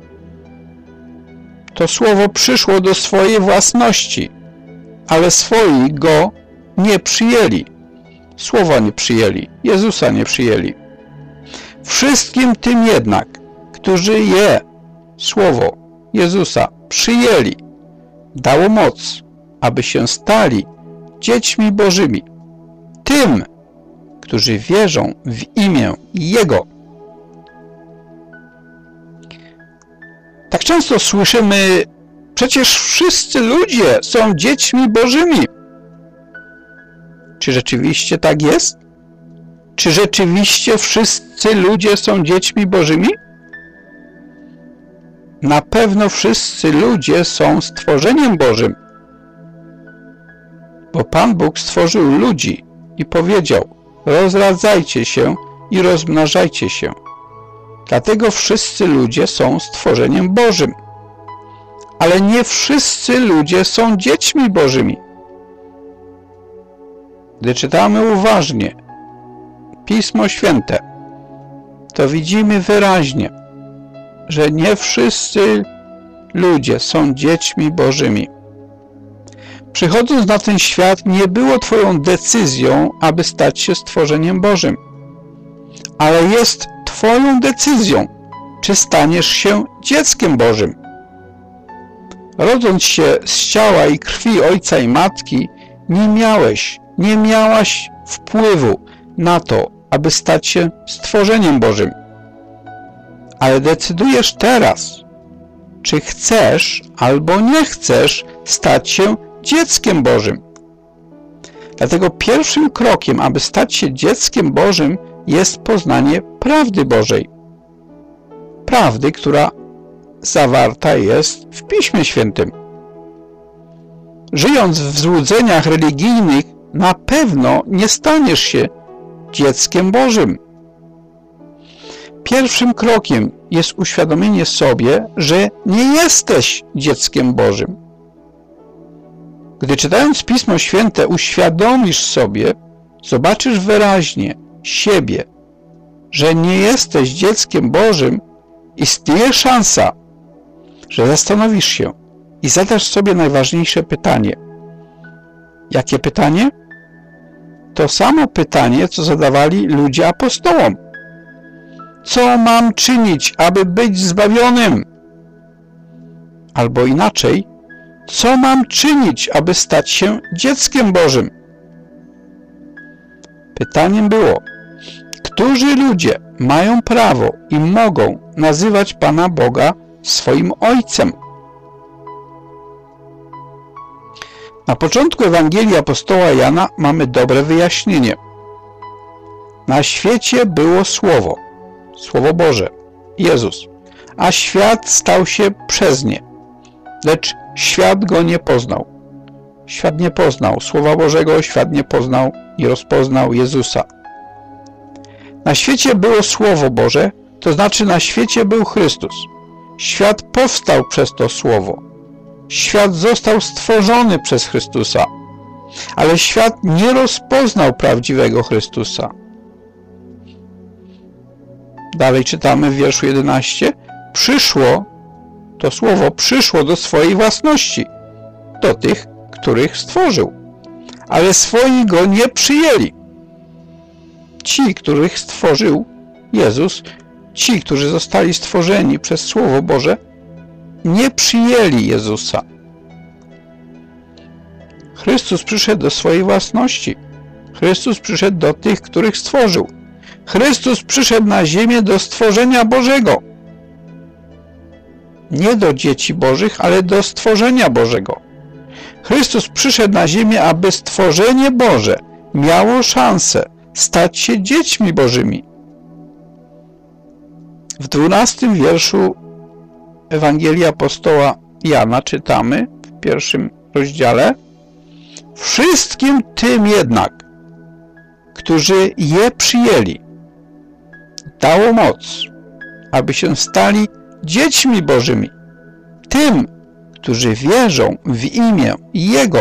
To Słowo przyszło do swojej własności, ale swoi Go nie przyjęli. Słowa nie przyjęli, Jezusa nie przyjęli. Wszystkim tym jednak, którzy Słowo Jezusa przyjęli, dało moc, aby się stali dziećmi Bożymi, tym, którzy wierzą w imię Jego. Tak często słyszymy: przecież wszyscy ludzie są dziećmi Bożymi. Czy rzeczywiście tak jest? Czy rzeczywiście wszyscy ludzie są dziećmi Bożymi? Na pewno wszyscy ludzie są stworzeniem Bożym, bo Pan Bóg stworzył ludzi i powiedział: rozradzajcie się i rozmnażajcie się. Dlatego wszyscy ludzie są stworzeniem Bożym. Ale nie wszyscy ludzie są dziećmi Bożymi. Gdy czytamy uważnie Pismo Święte, to widzimy wyraźnie, że nie wszyscy ludzie są dziećmi Bożymi. Przychodząc na ten świat, nie było Twoją decyzją, aby stać się stworzeniem Bożym, ale jest Twoją decyzją, czy staniesz się dzieckiem Bożym. Rodząc się z ciała i krwi ojca i matki, nie miałaś wpływu na to, aby stać się stworzeniem Bożym. Ale decydujesz teraz, czy chcesz albo nie chcesz stać się dzieckiem Bożym. Dlatego pierwszym krokiem, aby stać się dzieckiem Bożym, jest poznanie prawdy Bożej. Prawdy, która zawarta jest w Piśmie Świętym. Żyjąc w złudzeniach religijnych, na pewno nie staniesz się dzieckiem Bożym. Pierwszym krokiem jest uświadomienie sobie, że nie jesteś dzieckiem Bożym. Gdy czytając Pismo Święte uświadomisz sobie, zobaczysz wyraźnie siebie, że nie jesteś dzieckiem Bożym, istnieje szansa, że zastanowisz się i zadasz sobie najważniejsze pytanie. Jakie pytanie? To samo pytanie, co zadawali ludzie apostołom. Co mam czynić, aby być zbawionym? Albo inaczej, co mam czynić, aby stać się dzieckiem Bożym? Pytaniem było: którzy ludzie mają prawo i mogą nazywać Pana Boga swoim Ojcem? Na początku Ewangelii apostoła Jana mamy dobre wyjaśnienie. Na świecie było Słowo, Słowo Boże, Jezus, a świat stał się przez nie, lecz świat Go nie poznał. Świat nie poznał Słowa Bożego, świat nie poznał i rozpoznał Jezusa. Na świecie było Słowo Boże, to znaczy na świecie był Chrystus. Świat powstał przez to Słowo. Świat został stworzony przez Chrystusa, ale świat nie rozpoznał prawdziwego Chrystusa. Dalej czytamy w wierszu 11. To Słowo przyszło do swojej własności, do tych, których stworzył, ale swoi go nie przyjęli. Ci, których stworzył Jezus, ci, którzy zostali stworzeni przez Słowo Boże, nie przyjęli Jezusa. Chrystus przyszedł do swojej własności. Chrystus przyszedł do tych, których stworzył. Chrystus przyszedł na ziemię do stworzenia Bożego. Nie do dzieci Bożych, ale do stworzenia Bożego. Chrystus przyszedł na ziemię, aby stworzenie Boże miało szansę stać się dziećmi Bożymi. W 12 wierszu Ewangelii apostoła Jana czytamy w 1 rozdziale: wszystkim tym jednak, którzy je przyjęli, dało moc, aby się stali dziećmi Bożymi, tym, którzy wierzą w imię Jego.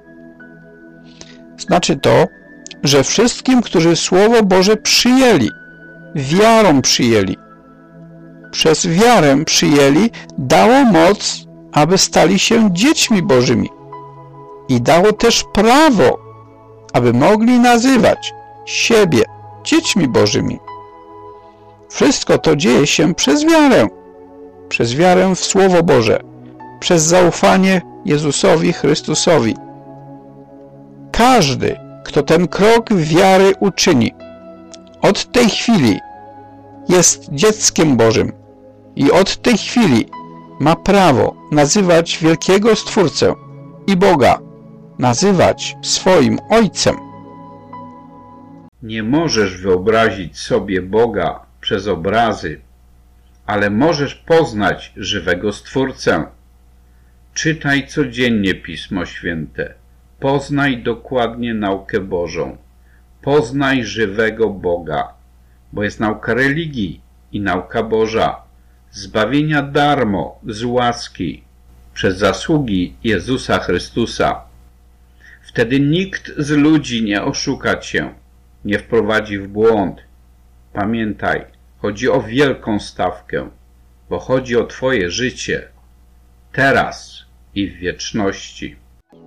Znaczy to, że wszystkim, którzy Słowo Boże przyjęli, wiarą przyjęli, przez wiarę przyjęli, dało moc, aby stali się dziećmi Bożymi. I dało też prawo, aby mogli nazywać siebie dziećmi Bożymi. Wszystko to dzieje się przez wiarę w Słowo Boże, przez zaufanie Jezusowi Chrystusowi. Każdy, kto ten krok wiary uczyni, od tej chwili jest dzieckiem Bożym i od tej chwili ma prawo nazywać wielkiego Stwórcę i Boga, nazywać swoim Ojcem. Nie możesz wyobrazić sobie Boga przez obrazy, ale możesz poznać żywego Stwórcę. Czytaj codziennie Pismo Święte. Poznaj dokładnie naukę Bożą. Poznaj żywego Boga, bo jest nauka religii i nauka Boża, zbawienia darmo, z łaski, przez zasługi Jezusa Chrystusa. Wtedy nikt z ludzi nie oszuka cię, nie wprowadzi w błąd. Pamiętaj, chodzi o wielką stawkę, bo chodzi o twoje życie, teraz i w wieczności.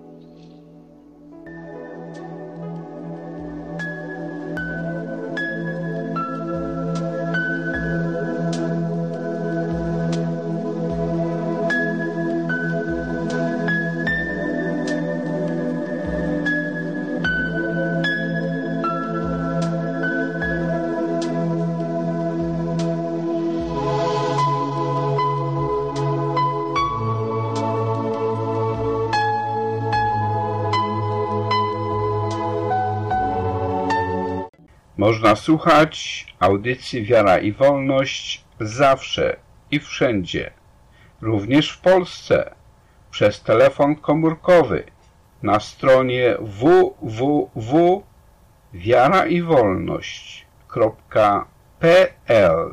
Można słuchać audycji Wiara i Wolność zawsze i wszędzie, również w Polsce, przez telefon komórkowy na stronie www.wiaraiwolność.pl.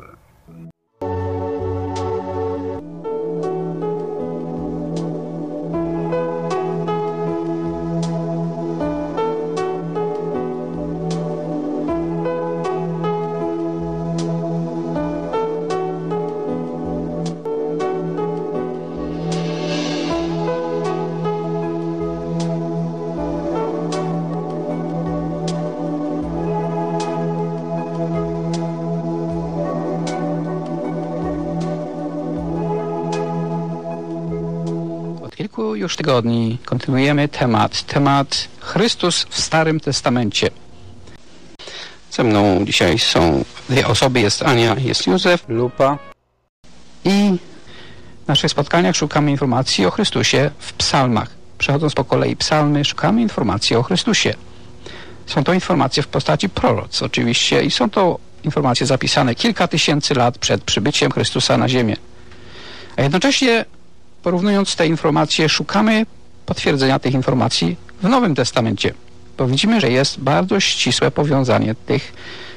Kilku już tygodni kontynuujemy temat Chrystus w Starym Testamencie. Ze mną dzisiaj są dwie osoby, jest Ania, jest Józef, Lupa. I w naszych spotkaniach szukamy informacji o Chrystusie w psalmach. Przechodząc po kolei psalmy, szukamy informacji o Chrystusie. Są to informacje w postaci proroc oczywiście i są to informacje zapisane kilka tysięcy lat przed przybyciem Chrystusa na ziemię. A jednocześnie porównując te informacje, szukamy potwierdzenia tych informacji w Nowym Testamencie, bo widzimy, że jest bardzo ścisłe powiązanie tych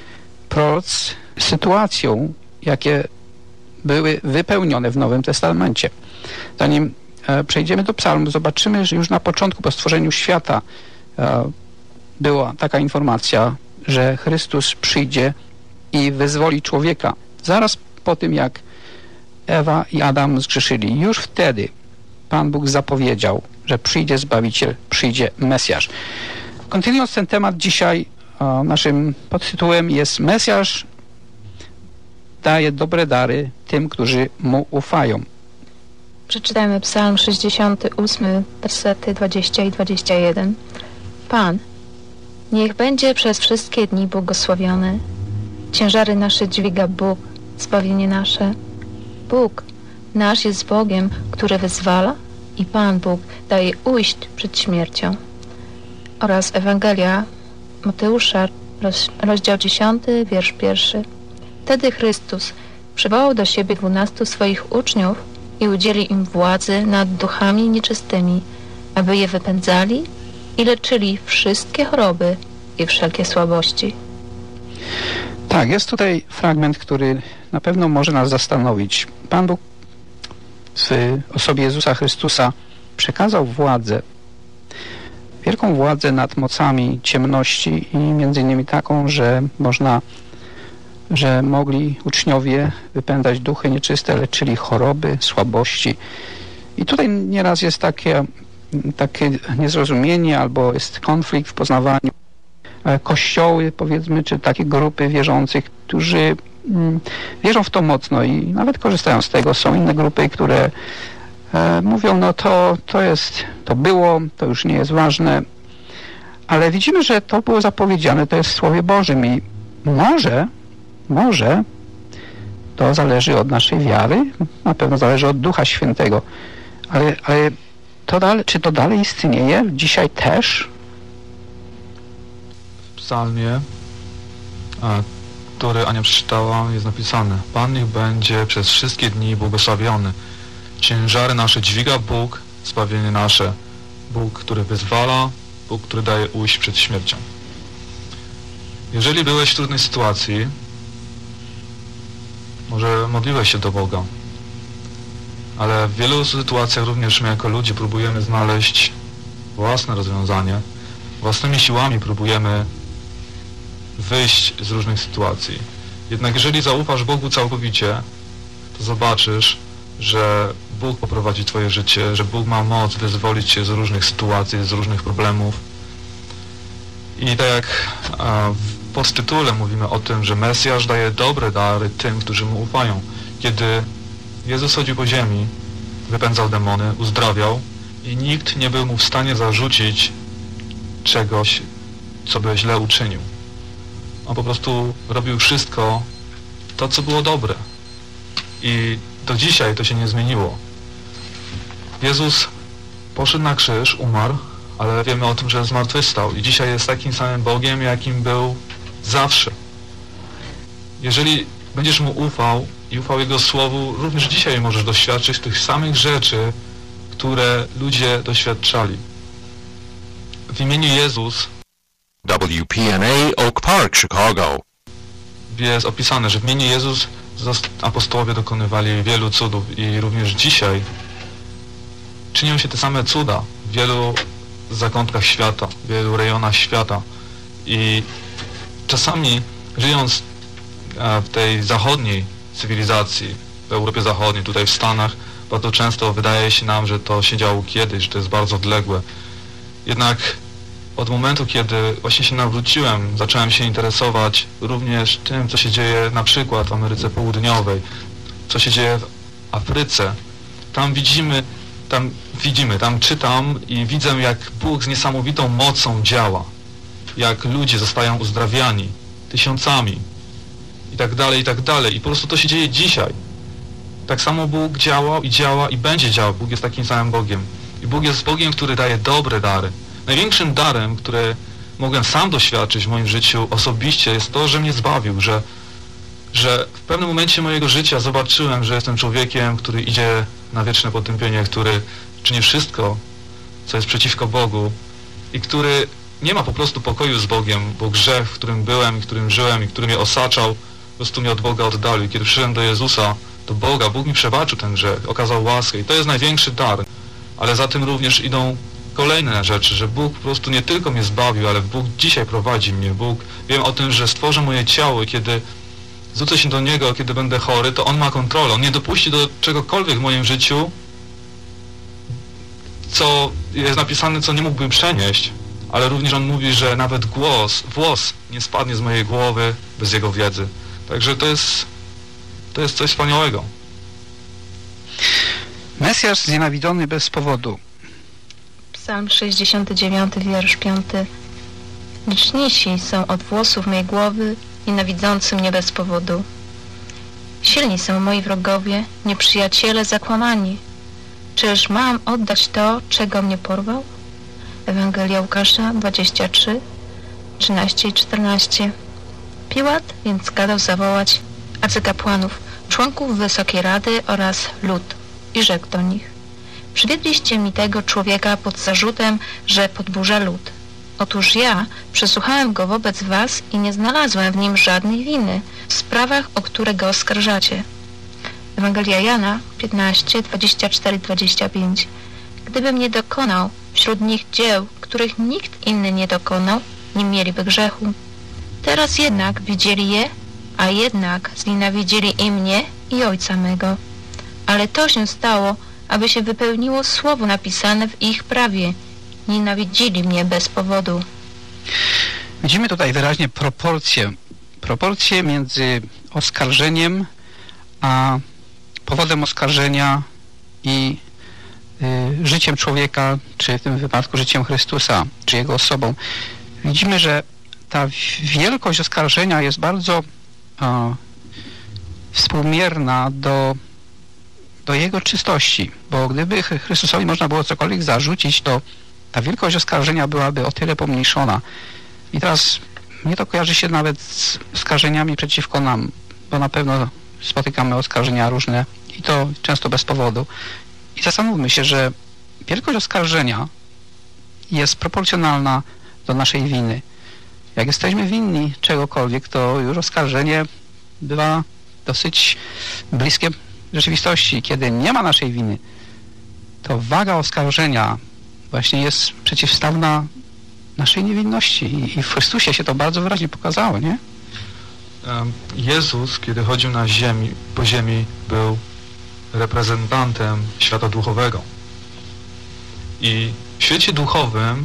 proroc sytuacją, jakie były wypełnione w Nowym Testamencie. Zanim przejdziemy do psalmu, zobaczymy, że już na początku, po stworzeniu świata była taka informacja, że Chrystus przyjdzie i wyzwoli człowieka. Zaraz po tym, jak Ewa i Adam zgrzeszyli, już wtedy Pan Bóg zapowiedział, że przyjdzie Zbawiciel, przyjdzie Mesjasz. Kontynuując ten temat, dzisiaj naszym podtytułem jest Mesjasz daje dobre dary tym, którzy Mu ufają. Przeczytajmy Psalm 68, wersety 20 i 21. Pan, niech będzie przez wszystkie dni błogosławiony. Ciężary nasze dźwiga Bóg, zbawienie nasze. Bóg nasz jest Bogiem, który wyzwala i Pan Bóg daje ujść przed śmiercią. Oraz Ewangelia Mateusza, rozdział 10, wiersz 1. Wtedy Chrystus przywołał do siebie 12 swoich uczniów i udzielił im władzy nad duchami nieczystymi, aby je wypędzali i leczyli wszystkie choroby i wszelkie słabości. Tak, jest tutaj fragment, który na pewno może nas zastanowić. Pan Bóg w osobie Jezusa Chrystusa przekazał władzę, wielką władzę nad mocami ciemności i między innymi taką, że mogli uczniowie wypędzać duchy nieczyste, leczyli choroby, słabości. I tutaj nieraz jest takie niezrozumienie albo jest konflikt w poznawaniu. Kościoły, powiedzmy, czy takie grupy wierzących, którzy wierzą w to mocno i nawet korzystają z tego. Są inne grupy, które mówią, no to było, to już nie jest ważne. Ale widzimy, że to było zapowiedziane, to jest w Słowie Bożym i może to zależy od naszej wiary, na pewno zależy od Ducha Świętego, ale czy to dalej istnieje dzisiaj też? W psalmie, który Ania przeczytała, jest napisane: Pan niech będzie przez wszystkie dni błogosławiony. Ciężary nasze dźwiga Bóg, zbawienie nasze. Bóg, który wyzwala, Bóg, który daje ujść przed śmiercią. Jeżeli byłeś w trudnej sytuacji, może modliłeś się do Boga, ale w wielu sytuacjach również my jako ludzie próbujemy znaleźć własne rozwiązanie, własnymi siłami próbujemy wyjść z różnych sytuacji. Jednak jeżeli zaufasz Bogu całkowicie, to zobaczysz, że Bóg poprowadzi Twoje życie, że Bóg ma moc wyzwolić Cię z różnych sytuacji, z różnych problemów. I tak jak w podtytule mówimy o tym, że Mesjasz daje dobre dary tym, którzy Mu ufają. Kiedy Jezus chodził po ziemi, wypędzał demony, uzdrawiał i nikt nie był Mu w stanie zarzucić czegoś, co by źle uczynił. On po prostu robił wszystko to, co było dobre. I do dzisiaj to się nie zmieniło. Jezus poszedł na krzyż, umarł, ale wiemy o tym, że zmartwychwstał i dzisiaj jest takim samym Bogiem, jakim był zawsze. Jeżeli będziesz Mu ufał i ufał Jego Słowu, również dzisiaj możesz doświadczyć tych samych rzeczy, które ludzie doświadczali. W imieniu Jezus WPNA Oak Park, Chicago. Jest opisane, że w imieniu Jezus apostołowie dokonywali wielu cudów i również dzisiaj czynią się te same cuda w wielu zakątkach świata, w wielu rejonach świata. I czasami żyjąc w tej zachodniej cywilizacji, w Europie Zachodniej, tutaj w Stanach, bardzo często wydaje się nam, że to się działo kiedyś, że to jest bardzo odległe. Jednak od momentu, kiedy właśnie się nawróciłem, zacząłem się interesować również tym, co się dzieje na przykład w Ameryce Południowej, co się dzieje w Afryce. Tam czytam i widzę, jak Bóg z niesamowitą mocą działa, jak ludzie zostają uzdrawiani tysiącami i tak dalej, i tak dalej. I po prostu to się dzieje dzisiaj. Tak samo Bóg działał i działa i będzie działał. Bóg jest takim samym Bogiem. I Bóg jest Bogiem, który daje dobre dary. Największym darem, który mogłem sam doświadczyć w moim życiu osobiście, jest to, że mnie zbawił, że w pewnym momencie mojego życia zobaczyłem, że jestem człowiekiem, który idzie na wieczne potępienie, który czyni wszystko, co jest przeciwko Bogu i który nie ma po prostu pokoju z Bogiem, bo grzech, w którym byłem, i w którym żyłem, i który mnie osaczał, po prostu mnie od Boga oddalił. Kiedy przyszedłem do Jezusa, do Boga, Bóg mi przebaczył ten grzech, okazał łaskę i to jest największy dar. Ale za tym również idą kolejne rzeczy, że Bóg po prostu nie tylko mnie zbawił, ale Bóg dzisiaj prowadzi mnie. Bóg, wiem o tym, że stworzy moje ciało i kiedy zwrócę się do Niego, kiedy będę chory, to On ma kontrolę. On nie dopuści do czegokolwiek w moim życiu, co jest napisane, co nie mógłbym przenieść, ale również On mówi, że nawet włos nie spadnie z mojej głowy bez Jego wiedzy. Także to jest coś wspaniałego. Mesjasz znienawidzony bez powodu. Psalm 69, wiersz 5. Licznisi są od włosów mej głowy, nienawidzący mnie bez powodu. Silni są moi wrogowie, nieprzyjaciele zakłamani. Czyż mam oddać to, czego mnie porwał? Ewangelia Łukasza 23, 13 i 14. Piłat więc kazał zawołać arcykapłanów, członków Wysokiej Rady oraz lud i rzekł do nich: przywiedliście mi tego człowieka pod zarzutem, że podburza lud. Otóż ja przesłuchałem go wobec was i nie znalazłem w nim żadnej winy w sprawach, o które go oskarżacie. Ewangelia Jana 15, 24, 25. Gdybym nie dokonał wśród nich dzieł, których nikt inny nie dokonał, nie mieliby grzechu. Teraz jednak widzieli je, a jednak znienawidzili i mnie, i Ojca mego. Ale to się stało, aby się wypełniło słowo napisane w ich prawie. Nienawidzili mnie bez powodu. Widzimy tutaj wyraźnie proporcje między oskarżeniem a powodem oskarżenia i życiem człowieka, czy w tym wypadku życiem Chrystusa, czy Jego osobą. Widzimy, że ta wielkość oskarżenia jest bardzo współmierna do Jego czystości, bo gdyby Chrystusowi można było cokolwiek zarzucić, to ta wielkość oskarżenia byłaby o tyle pomniejszona. I teraz mnie to kojarzy się nawet z oskarżeniami przeciwko nam, bo na pewno spotykamy oskarżenia różne i to często bez powodu. I zastanówmy się, że wielkość oskarżenia jest proporcjonalna do naszej winy. Jak jesteśmy winni czegokolwiek, to już oskarżenie bywa dosyć bliskie rzeczywistości. Kiedy nie ma naszej winy, to waga oskarżenia właśnie jest przeciwstawna naszej niewinności i w Chrystusie się to bardzo wyraźnie pokazało, nie? Jezus, kiedy chodził po ziemi, był reprezentantem świata duchowego. I w świecie duchowym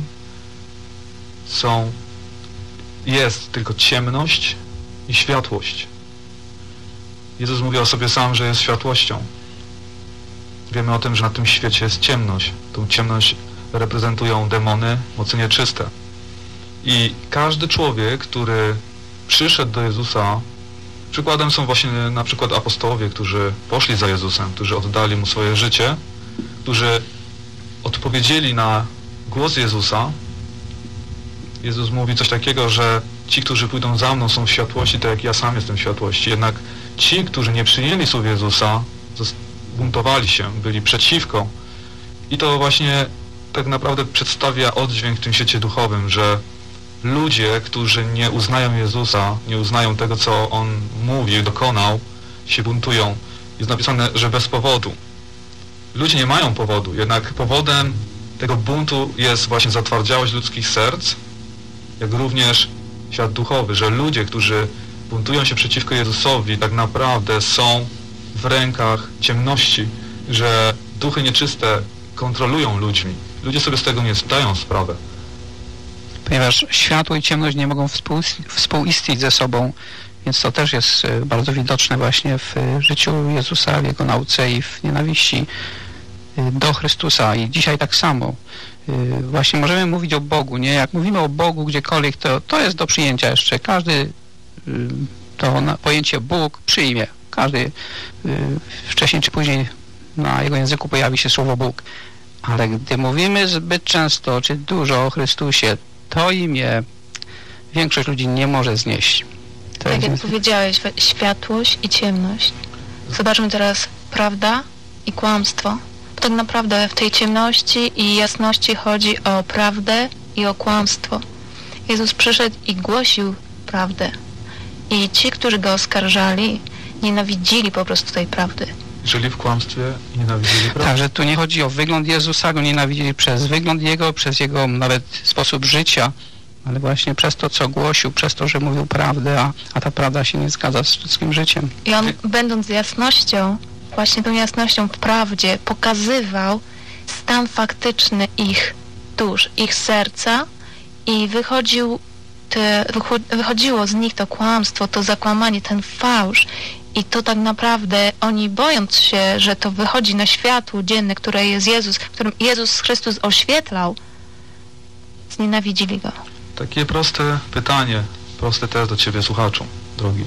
jest tylko ciemność i światłość. Jezus mówi o sobie sam, że jest światłością. Wiemy o tym, że na tym świecie jest ciemność. Tą ciemność reprezentują demony, moce nieczyste. I każdy człowiek, który przyszedł do Jezusa, przykładem są właśnie na przykład apostołowie, którzy poszli za Jezusem, którzy oddali Mu swoje życie, którzy odpowiedzieli na głos Jezusa. Jezus mówi coś takiego, że ci, którzy pójdą za mną, są w światłości, tak jak ja sam jestem w światłości. Jednak ci, którzy nie przyjęli słów Jezusa, buntowali się, byli przeciwko. I to właśnie tak naprawdę przedstawia oddźwięk w tym świecie duchowym, że ludzie, którzy nie uznają Jezusa, nie uznają tego, co On mówił, dokonał, się buntują. Jest napisane, że bez powodu. Ludzie nie mają powodu, jednak powodem tego buntu jest właśnie zatwardziałość ludzkich serc, jak również świat duchowy, że ludzie, którzy buntują się przeciwko Jezusowi, tak naprawdę są w rękach ciemności, że duchy nieczyste kontrolują ludźmi. Ludzie sobie z tego nie zdają sprawy. Ponieważ światło i ciemność nie mogą współistnieć ze sobą, więc to też jest bardzo widoczne właśnie w życiu Jezusa, w Jego nauce i w nienawiści do Chrystusa. I dzisiaj tak samo. Właśnie możemy mówić o Bogu, nie? Jak mówimy o Bogu gdziekolwiek, to jest do przyjęcia jeszcze. Każdy to pojęcie Bóg przyjmie. Każdy wcześniej czy później na jego języku pojawi się słowo Bóg. Ale gdy mówimy zbyt często czy dużo o Chrystusie, to imię większość ludzi nie może znieść. Tak jak powiedziałeś, światłość i ciemność. Zobaczmy teraz prawda i kłamstwo. Bo tak naprawdę w tej ciemności i jasności chodzi o prawdę i o kłamstwo. Jezus przyszedł i głosił prawdę. I ci, którzy go oskarżali, nienawidzili po prostu tej prawdy. Żyli w kłamstwie i nienawidzili prawdy. Także tu nie chodzi o wygląd Jezusa, go nienawidzili przez wygląd Jego, przez Jego nawet sposób życia, ale właśnie przez to, co głosił, przez to, że mówił prawdę, a ta prawda się nie zgadza z ludzkim życiem. I on, będąc jasnością, właśnie tą jasnością w prawdzie, pokazywał stan faktyczny ich dusz, ich serca i wychodziło z nich to kłamstwo, to zakłamanie, ten fałsz. I to tak naprawdę oni, bojąc się, że to wychodzi na światło dzienne, które jest Jezus, którym Jezus Chrystus oświetlał, znienawidzili go. Takie proste pytanie, prosty test do Ciebie, słuchaczu, drogi.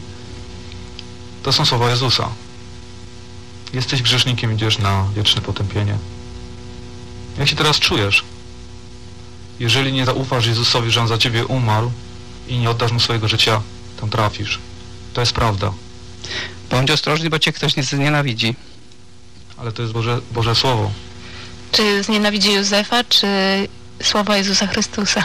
To są słowa Jezusa. Jesteś grzesznikiem, idziesz na wieczne potępienie. Jak się teraz czujesz? Jeżeli nie zaufasz Jezusowi, że On za Ciebie umarł i nie oddasz Mu swojego życia, tam trafisz. To jest prawda. Bądź ostrożny, bo Cię ktoś nie znienawidzi. Ale to jest Boże Słowo. Czy znienawidzi Józefa, czy słowa Jezusa Chrystusa?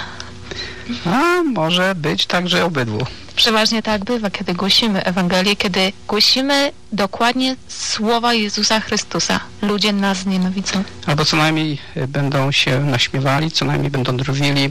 A może być także obydwu. Przeważnie tak bywa, kiedy głosimy Ewangelię, kiedy głosimy dokładnie słowa Jezusa Chrystusa. Ludzie nas nienawidzą. Albo co najmniej będą się naśmiewali, co najmniej będą drwili.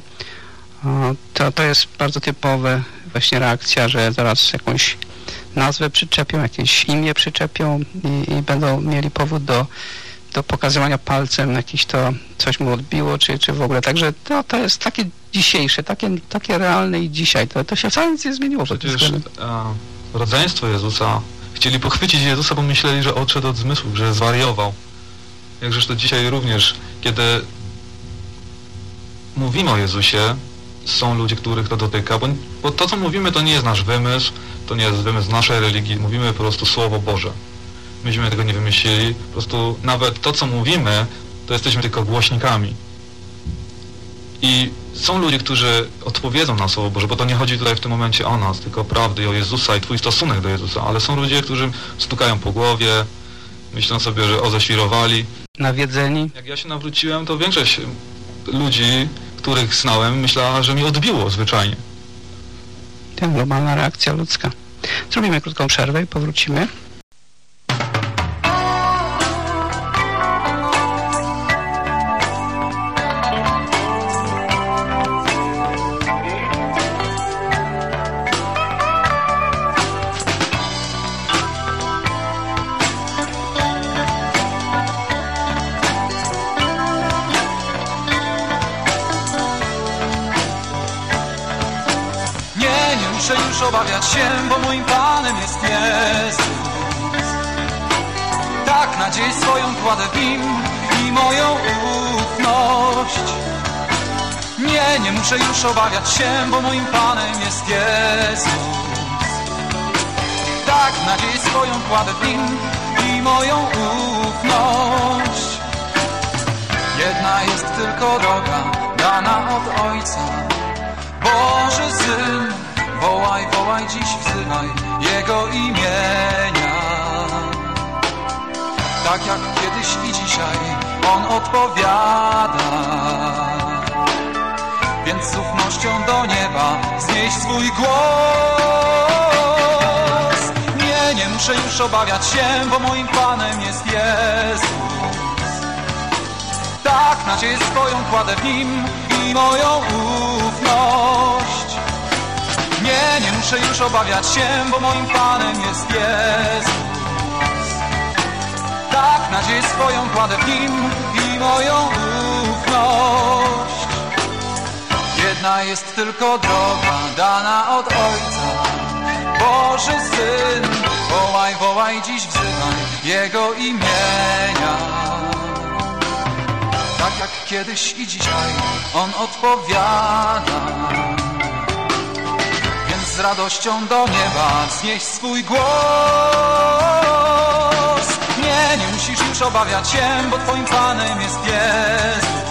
To jest bardzo typowe właśnie reakcja, że zaraz jakąś nazwę przyczepią, jakieś imię przyczepią i będą mieli powód do pokazywania palcem, jakieś to coś mu odbiło, czy w ogóle. Także to jest takie dzisiejsze, takie realne i dzisiaj. To się wcale nic nie zmieniło. Przecież rodzeństwo Jezusa chcieli pochwycić Jezusa, bo myśleli, że odszedł od zmysłów, że zwariował. Jakżeż to dzisiaj również, kiedy mówimy o Jezusie, są ludzie, których to dotyka, bo to, co mówimy, to nie jest nasz wymysł, to nie jest wymysł naszej religii, mówimy po prostu Słowo Boże. Myśmy tego nie wymyślili, po prostu nawet to, co mówimy, to jesteśmy tylko głośnikami. I są ludzie, którzy odpowiedzą na Słowo Boże, bo to nie chodzi tutaj w tym momencie o nas, tylko o prawdę i o Jezusa i Twój stosunek do Jezusa, ale są ludzie, którzy stukają po głowie, myślą sobie, że ześwirowali. Nawiedzeni. Jak ja się nawróciłem, to większość ludzi, których znałem, myślała, że mi odbiło zwyczajnie. To globalna reakcja ludzka. Zrobimy krótką przerwę i powrócimy. Obawiać się, bo moim Panem jest Jezus. Tak nadzieję swoją kładę w Nim i moją ufność. Nie muszę już obawiać się, bo moim Panem jest Jezus. Tak nadzieję swoją kładę w Nim i moją ufność. Jedna jest tylko droga, dana od Ojca, Boży Syn. Wołaj, wołaj, dziś wzywaj Jego imienia. Tak jak kiedyś i dzisiaj On odpowiada. Więc z ufnością do nieba znieś swój głos. Nie muszę już obawiać się, bo moim Panem jest Jezus. Tak nadzieję swoją kładę w Nim i moją ufność. Nie muszę już obawiać się, bo moim Panem jest Jezus. Tak nadzieję swoją kładę w Nim i moją ufność. Jedna jest tylko droga, dana od Ojca, Boży Syn. Wołaj, wołaj, dziś wzywaj Jego imienia. Tak jak kiedyś i dzisiaj On odpowiada. Z radością do nieba znieś swój głos. Nie musisz już obawiać się, bo Twoim Panem jest Jezus.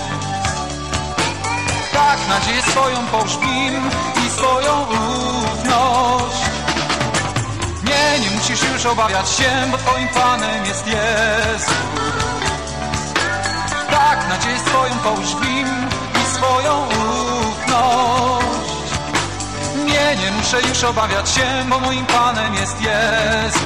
Tak nadzieję swoją połóż w Nim i swoją ufność. Nie musisz już obawiać się, bo Twoim Panem jest Jezus. Tak nadzieję swoją połóż w Nim i swoją ufność. Nie muszę już obawiać się, bo moim Panem jest Jezus.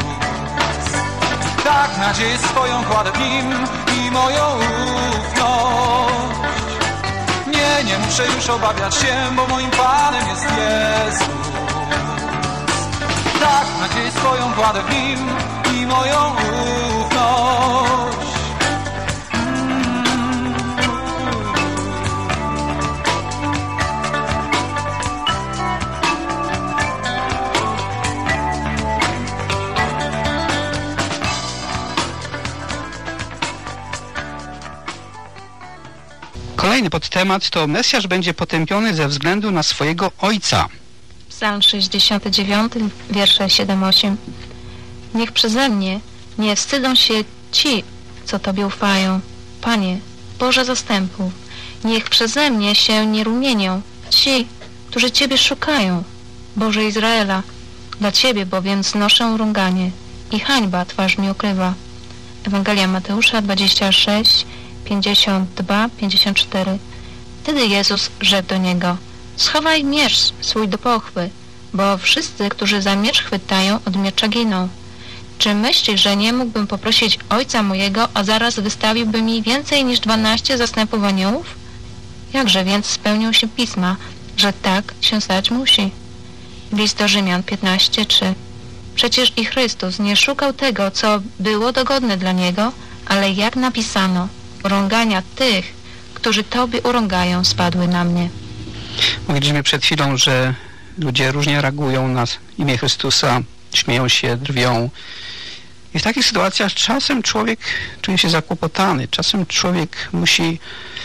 Tak nadzieję swoją kładę w Nim i moją ufność. Nie muszę już obawiać się, bo moim Panem jest Jezus. Tak nadzieję swoją kładę w Nim i moją ufność. Kolejny podtemat to Mesjasz będzie potępiony ze względu na swojego Ojca. Psalm 69, wiersze 7-8. Niech przeze mnie nie wstydzą się ci, co Tobie ufają. Panie, Boże zastępów, niech przeze mnie się nie rumienią ci, którzy Ciebie szukają. Boże Izraela, dla Ciebie bowiem znoszę urąganie i hańba twarz mi okrywa. Ewangelia Mateusza 26, 52, 54. Wtedy Jezus rzekł do niego: schowaj miecz swój do pochwy, bo wszyscy, którzy za miecz chwytają, od miecza giną. Czy myślisz, że nie mógłbym poprosić Ojca mojego, a zaraz wystawiłby mi więcej niż 12 zastępów aniołów? Jakże więc spełnią się pisma, że tak się stać musi? List do Rzymian 15:3. Przecież i Chrystus nie szukał tego, co było dogodne dla Niego, ale jak napisano, urągania tych, którzy Tobie urągają, spadły na mnie. Mówiliśmy przed chwilą, że ludzie różnie reagują na imię Chrystusa, śmieją się, drwią. I w takich sytuacjach czasem człowiek czuje się zakłopotany, czasem człowiek musi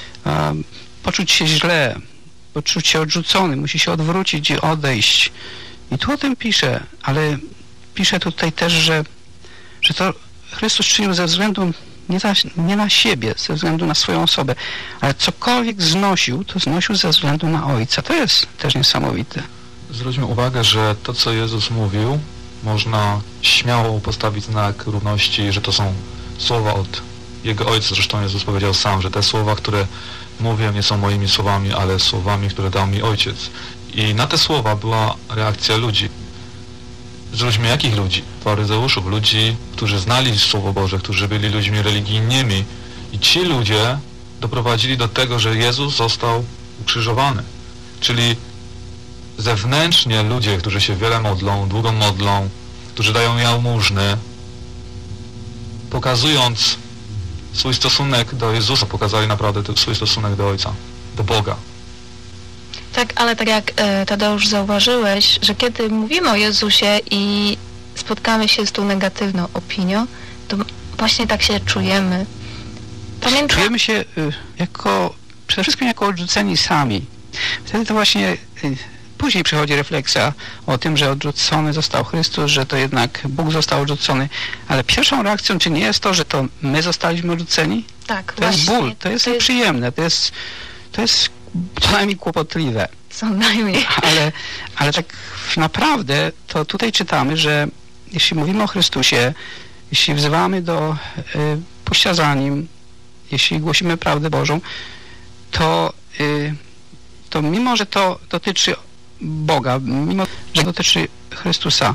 poczuć się źle, poczuć się odrzucony, musi się odwrócić i odejść. I tu o tym pisze, ale pisze tutaj też, że to Chrystus czynił ze względu nie na siebie, ze względu na swoją osobę, ale cokolwiek znosił, to znosił ze względu na Ojca. To jest też niesamowite. Zwróćmy uwagę, że to, co Jezus mówił, można śmiało postawić znak równości, że to są słowa od Jego Ojca. Zresztą Jezus powiedział sam, że te słowa, które mówię, nie są moimi słowami, ale słowami, które dał mi Ojciec. I na te słowa była reakcja ludzi. Zwróćmy jakich ludzi? Faryzeuszów, ludzi, którzy znali Słowo Boże, którzy byli ludźmi religijnymi. I ci ludzie doprowadzili do tego, że Jezus został ukrzyżowany. Czyli zewnętrznie ludzie, którzy się wiele modlą, długo modlą, którzy dają jałmużny, pokazując swój stosunek do Jezusa, pokazali naprawdę swój stosunek do Ojca, do Boga. Tak, ale tak jak Tadeusz zauważyłeś, że kiedy mówimy o Jezusie i spotkamy się z tą negatywną opinią, to właśnie tak się czujemy. Czujemy się przede wszystkim jako odrzuceni sami. Wtedy to właśnie później przychodzi refleksja o tym, że odrzucony został Chrystus, że to jednak Bóg został odrzucony. Ale pierwszą reakcją czy nie jest to, że to my zostaliśmy odrzuceni? Tak, to jest ból, to jest nieprzyjemne, to jest co najmniej kłopotliwe. Co najmniej. Ale tak naprawdę to tutaj czytamy, że jeśli mówimy o Chrystusie, jeśli wzywamy do pójścia za Nim, jeśli głosimy prawdę Bożą, to mimo, że to dotyczy Boga, mimo, że dotyczy Chrystusa,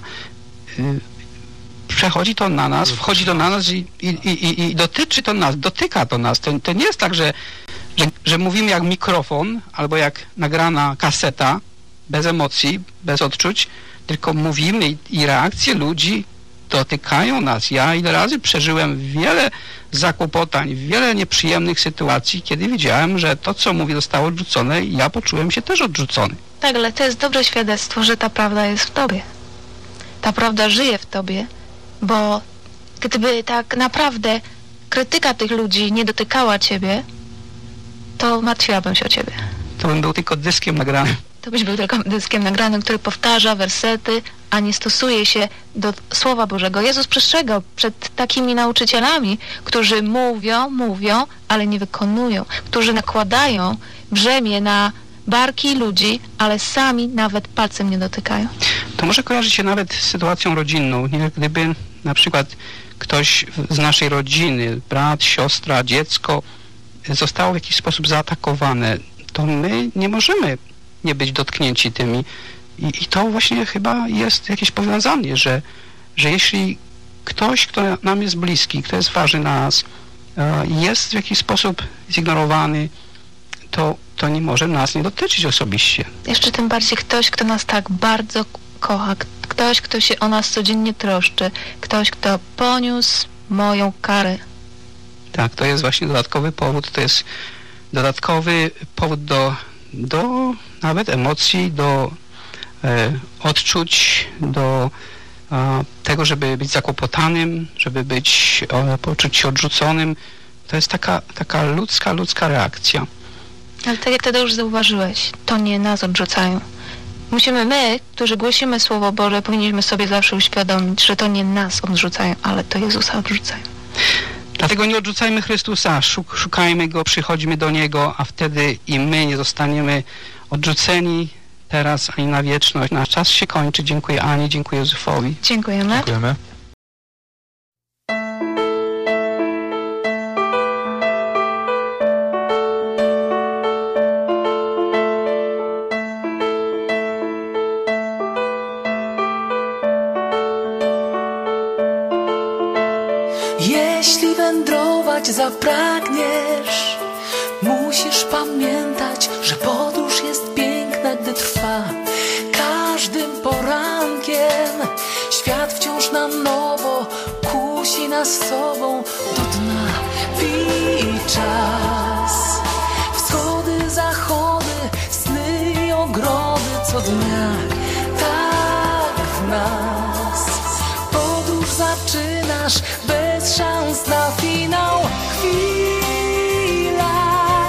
przechodzi to na nas, wchodzi to na nas i dotyczy to nas, dotyka to nas. To nie jest tak, że mówimy jak mikrofon albo jak nagrana kaseta, bez emocji, bez odczuć, tylko mówimy i reakcje ludzi dotykają nas. Ja ile razy przeżyłem wiele zakłopotań, wiele nieprzyjemnych sytuacji, kiedy widziałem, że to, co mówię, zostało odrzucone i ja poczułem się też odrzucony. Tak, ale to jest dobre świadectwo, że ta prawda jest w Tobie. Ta prawda żyje w Tobie, bo gdyby tak naprawdę krytyka tych ludzi nie dotykała Ciebie, to martwiłabym się o Ciebie. To bym był tylko dyskiem nagranym. To byś był tylko dyskiem nagranym, który powtarza wersety, a nie stosuje się do Słowa Bożego. Jezus przestrzegał przed takimi nauczycielami, którzy mówią, ale nie wykonują, którzy nakładają brzemię na barki ludzi, ale sami nawet palcem nie dotykają. To może kojarzy się nawet z sytuacją rodzinną. Nie? Gdyby na przykład ktoś z naszej rodziny, brat, siostra, dziecko zostało w jakiś sposób zaatakowane, to my nie możemy nie być dotknięci I to właśnie chyba jest jakieś powiązanie, że jeśli ktoś, kto nam jest bliski, kto jest ważny dla nas, jest w jakiś sposób zignorowany, to nie może nas nie dotyczyć osobiście. Jeszcze tym bardziej ktoś, kto nas tak bardzo kocha, ktoś, kto się o nas codziennie troszczy, ktoś, kto poniósł moją karę. Tak, to jest właśnie dodatkowy powód, to jest dodatkowy powód do nawet emocji, do odczuć, do tego, żeby być zakłopotanym, żeby poczuć się odrzuconym. To jest taka ludzka reakcja. Ale tak jak Tadeusz zauważyłeś, to nie nas odrzucają. My, którzy głosimy Słowo Boże, powinniśmy sobie zawsze uświadomić, że to nie nas odrzucają, ale to Jezusa odrzucają. Dlatego nie odrzucajmy Chrystusa, szukajmy Go, przychodźmy do Niego, a wtedy i my nie zostaniemy odrzuceni teraz ani na wieczność. Nasz czas się kończy. Dziękuję Ani, dziękuję Józefowi. Dziękujemy. Dziękujemy. Jeśli wędrować zapragniesz, musisz pamiętać, że podróż jest piękna, gdy trwa. Każdym porankiem świat wciąż na nowo kusi nas sobą do dna. Pij czas, wschody, zachody, sny i ogrody co dnia. Tak w nas podróż zaczynasz bez szans na finał. Chwila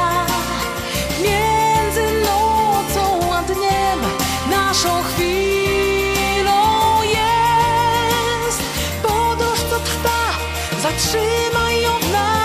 między nocą a dniem, naszą chwilą jest podróż, co trwa. Zatrzymaj ją w nas.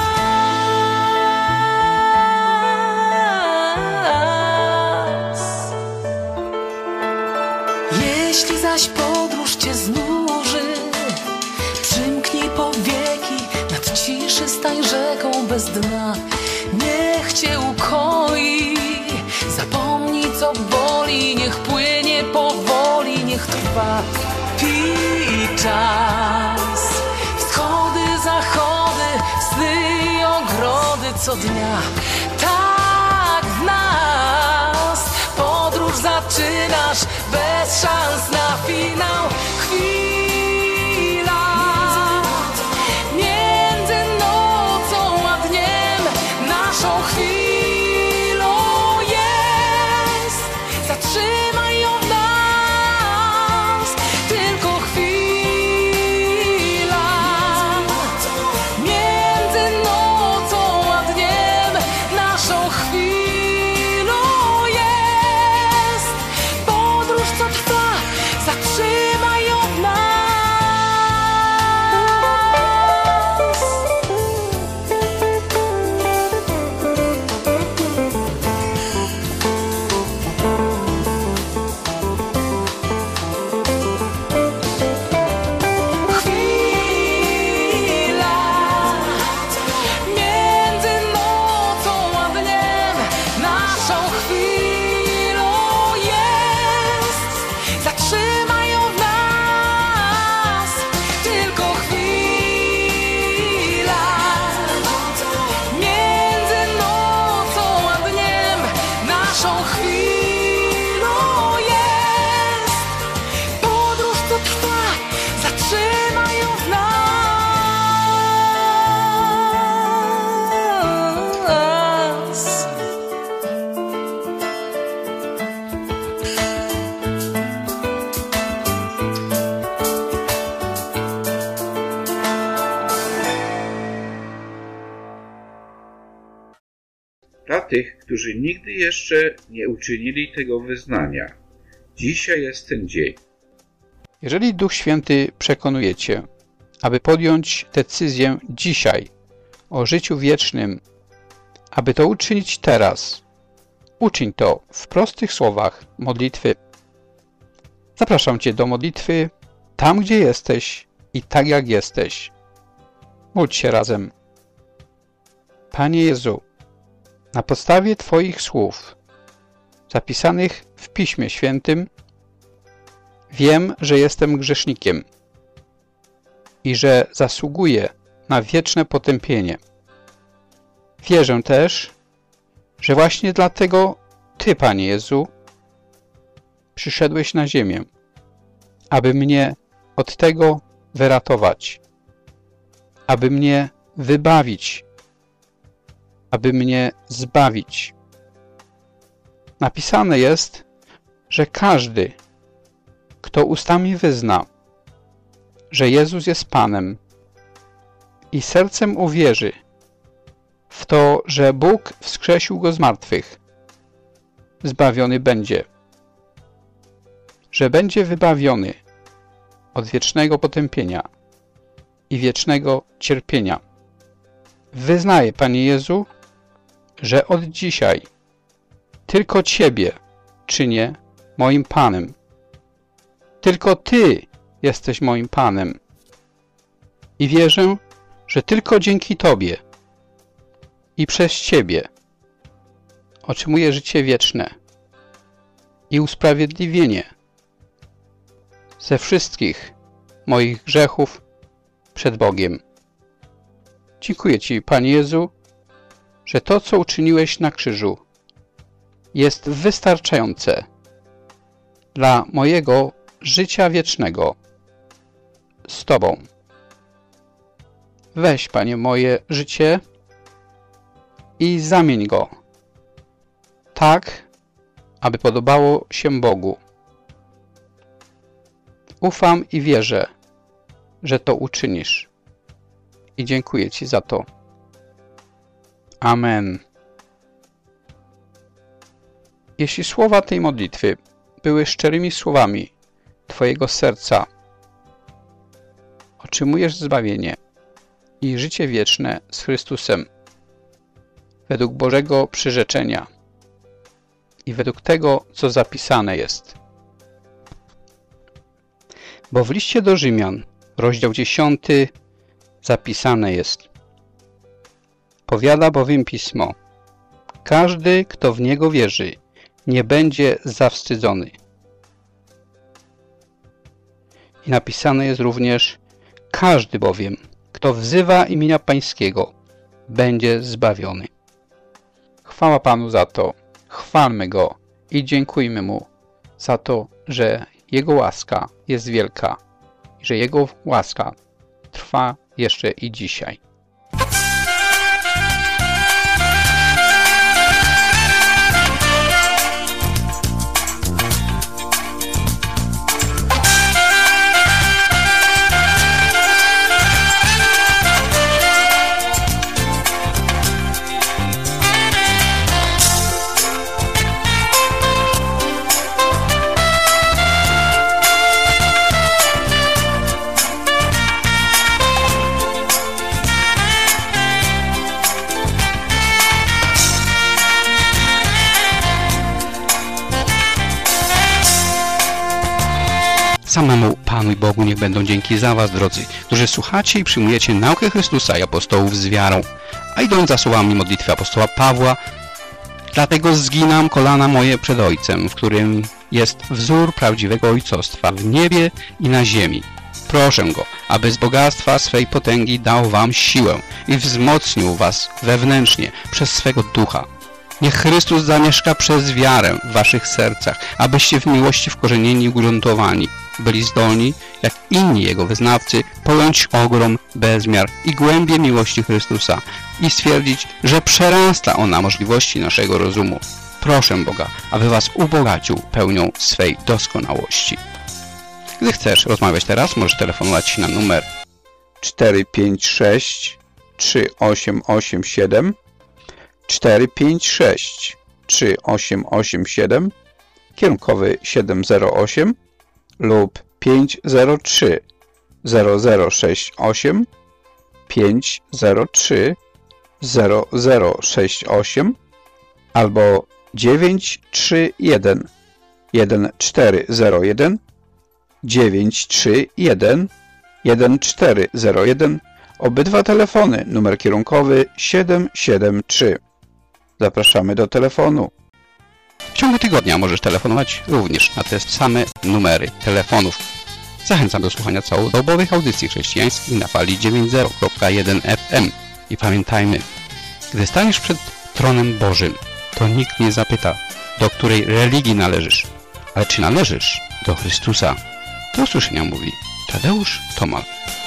Jeśli zaś podróż cię znuży, przymknij powieki, nad ciszy stań rzeką bez dna. Niech cię ukoi, zapomnij co boli, niech płynie powoli, niech trwa. Pij czas, wschody, zachody, sny i ogrody co dnia. Tak w nas podróż zaczynasz bez szans na finał. Chwila między nocą a dniem, naszą chwilą jest. Zatrzymaj ją w nas, tylko chwila między nocą a dniem, naszą chwilą jest. Podróż, co trwa, zatrzymaj ją w nas. Chwila między nocą a dniem, naszą chwilą jest. Zatrzymaj ją w nas, tylko chwila między nocą a dniem, naszą chwilą jest. Podróż, co trwa, zatrzymaj ją w nas. Dla tych, którzy nigdy jeszcze nie uczynili tego wyznania, dzisiaj jest ten dzień. Jeżeli Duch Święty przekonuje Cię, aby podjąć decyzję dzisiaj o życiu wiecznym, aby to uczynić teraz, uczyń to w prostych słowach modlitwy. Zapraszam Cię do modlitwy tam, gdzie jesteś i tak jak jesteś. Módl się razem. Panie Jezu, na podstawie Twoich słów, zapisanych w Piśmie Świętym, Wiem, że jestem grzesznikiem i że zasługuję na wieczne potępienie. Wierzę też, że właśnie dlatego Ty, Panie Jezu, przyszedłeś na ziemię, aby mnie od tego wyratować, aby mnie wybawić, aby mnie zbawić. Napisane jest, że każdy, kto ustami wyzna, że Jezus jest Panem i sercem uwierzy w to, że Bóg wskrzesił Go z martwych, zbawiony będzie, że będzie wybawiony od wiecznego potępienia i wiecznego cierpienia. Wyznaję, Panie Jezu, że od dzisiaj tylko Ciebie czynię moim Panem. Tylko Ty jesteś moim Panem. I wierzę, że tylko dzięki Tobie i przez Ciebie otrzymuję życie wieczne i usprawiedliwienie ze wszystkich moich grzechów przed Bogiem. Dziękuję Ci, Panie Jezu, że to, co uczyniłeś na krzyżu, jest wystarczające dla mojego życia wiecznego z Tobą. Weź, Panie, moje życie i zamień go tak, aby podobało się Bogu. Ufam i wierzę, że to uczynisz. I dziękuję Ci za to. Amen. Jeśli słowa tej modlitwy były szczerymi słowami Twojego serca, otrzymujesz zbawienie i życie wieczne z Chrystusem według Bożego przyrzeczenia i według tego, co zapisane jest. Bo w liście do Rzymian, rozdział 10, zapisane jest: powiada bowiem Pismo, każdy, kto w Niego wierzy, nie będzie zawstydzony. I napisane jest również: każdy bowiem, kto wzywa imienia Pańskiego, będzie zbawiony. Chwała Panu za to, chwalmy Go i dziękujmy Mu za to, że Jego łaska jest wielka i że Jego łaska trwa jeszcze i dzisiaj. Samemu Panu i Bogu niech będą dzięki za Was, drodzy, którzy słuchacie i przyjmujecie naukę Chrystusa i apostołów z wiarą. A idąc za słowami modlitwy apostoła Pawła, dlatego zginam kolana moje przed Ojcem, w którym jest wzór prawdziwego ojcostwa w niebie i na ziemi. Proszę Go, aby z bogactwa swej potęgi dał Wam siłę i wzmocnił Was wewnętrznie przez swego Ducha. Niech Chrystus zamieszka przez wiarę w Waszych sercach, abyście w miłości wkorzenieni i ugruntowani byli zdolni, jak inni Jego wyznawcy, pojąć ogrom, bezmiar i głębię miłości Chrystusa i stwierdzić, że przerasta ona możliwości naszego rozumu. Proszę Boga, aby Was ubogacił pełnią swej doskonałości. Gdy chcesz rozmawiać teraz, możesz telefonować na numer 456 3887 456 3887, kierunkowy 708 lub 503 0068 503 0068 albo 931 1401 931 1401. Obydwa telefony, numer kierunkowy 773. Zapraszamy do telefonu. W ciągu tygodnia możesz telefonować również na te same numery telefonów. Zachęcam do słuchania całodobowych audycji chrześcijańskich na fali 90.1 FM. I pamiętajmy, gdy staniesz przed tronem Bożym, to nikt nie zapyta, do której religii należysz, ale czy należysz do Chrystusa. Do usłyszenia mówi Tadeusz Tomal.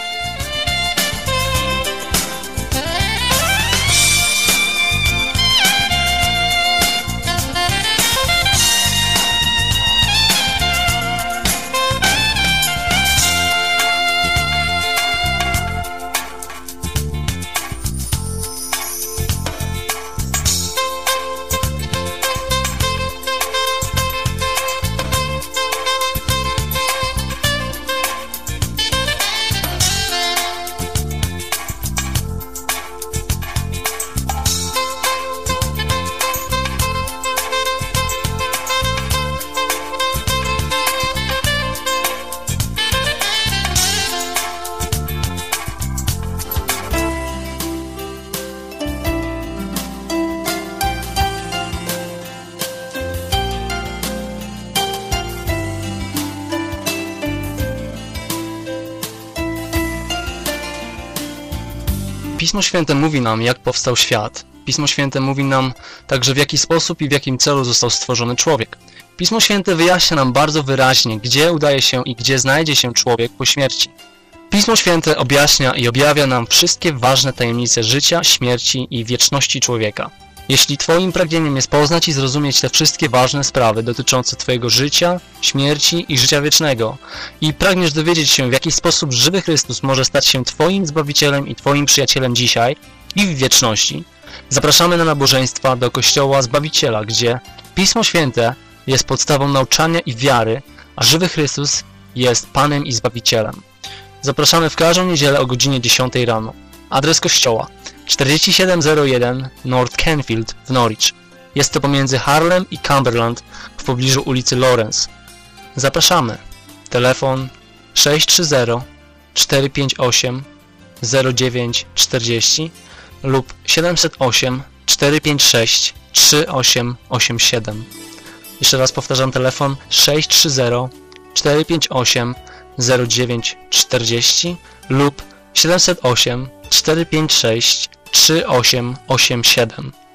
Pismo Święte mówi nam, jak powstał świat. Pismo Święte mówi nam także, w jaki sposób i w jakim celu został stworzony człowiek. Pismo Święte wyjaśnia nam bardzo wyraźnie, gdzie udaje się i gdzie znajdzie się człowiek po śmierci. Pismo Święte objaśnia i objawia nam wszystkie ważne tajemnice życia, śmierci i wieczności człowieka. Jeśli Twoim pragnieniem jest poznać i zrozumieć te wszystkie ważne sprawy dotyczące Twojego życia, śmierci i życia wiecznego i pragniesz dowiedzieć się, w jaki sposób żywy Chrystus może stać się Twoim Zbawicielem i Twoim przyjacielem dzisiaj i w wieczności, zapraszamy na nabożeństwa do Kościoła Zbawiciela, gdzie Pismo Święte jest podstawą nauczania i wiary, a żywy Chrystus jest Panem i Zbawicielem. Zapraszamy w każdą niedzielę o godzinie 10 rano. Adres kościoła 4701 North Canfield w Norwich. Jest to pomiędzy Harlem i Cumberland w pobliżu ulicy Lawrence. Zapraszamy. Telefon 630-458-0940 lub 708-456-3887. Jeszcze raz powtarzam, telefon 630-458-0940 lub 708-456-3887.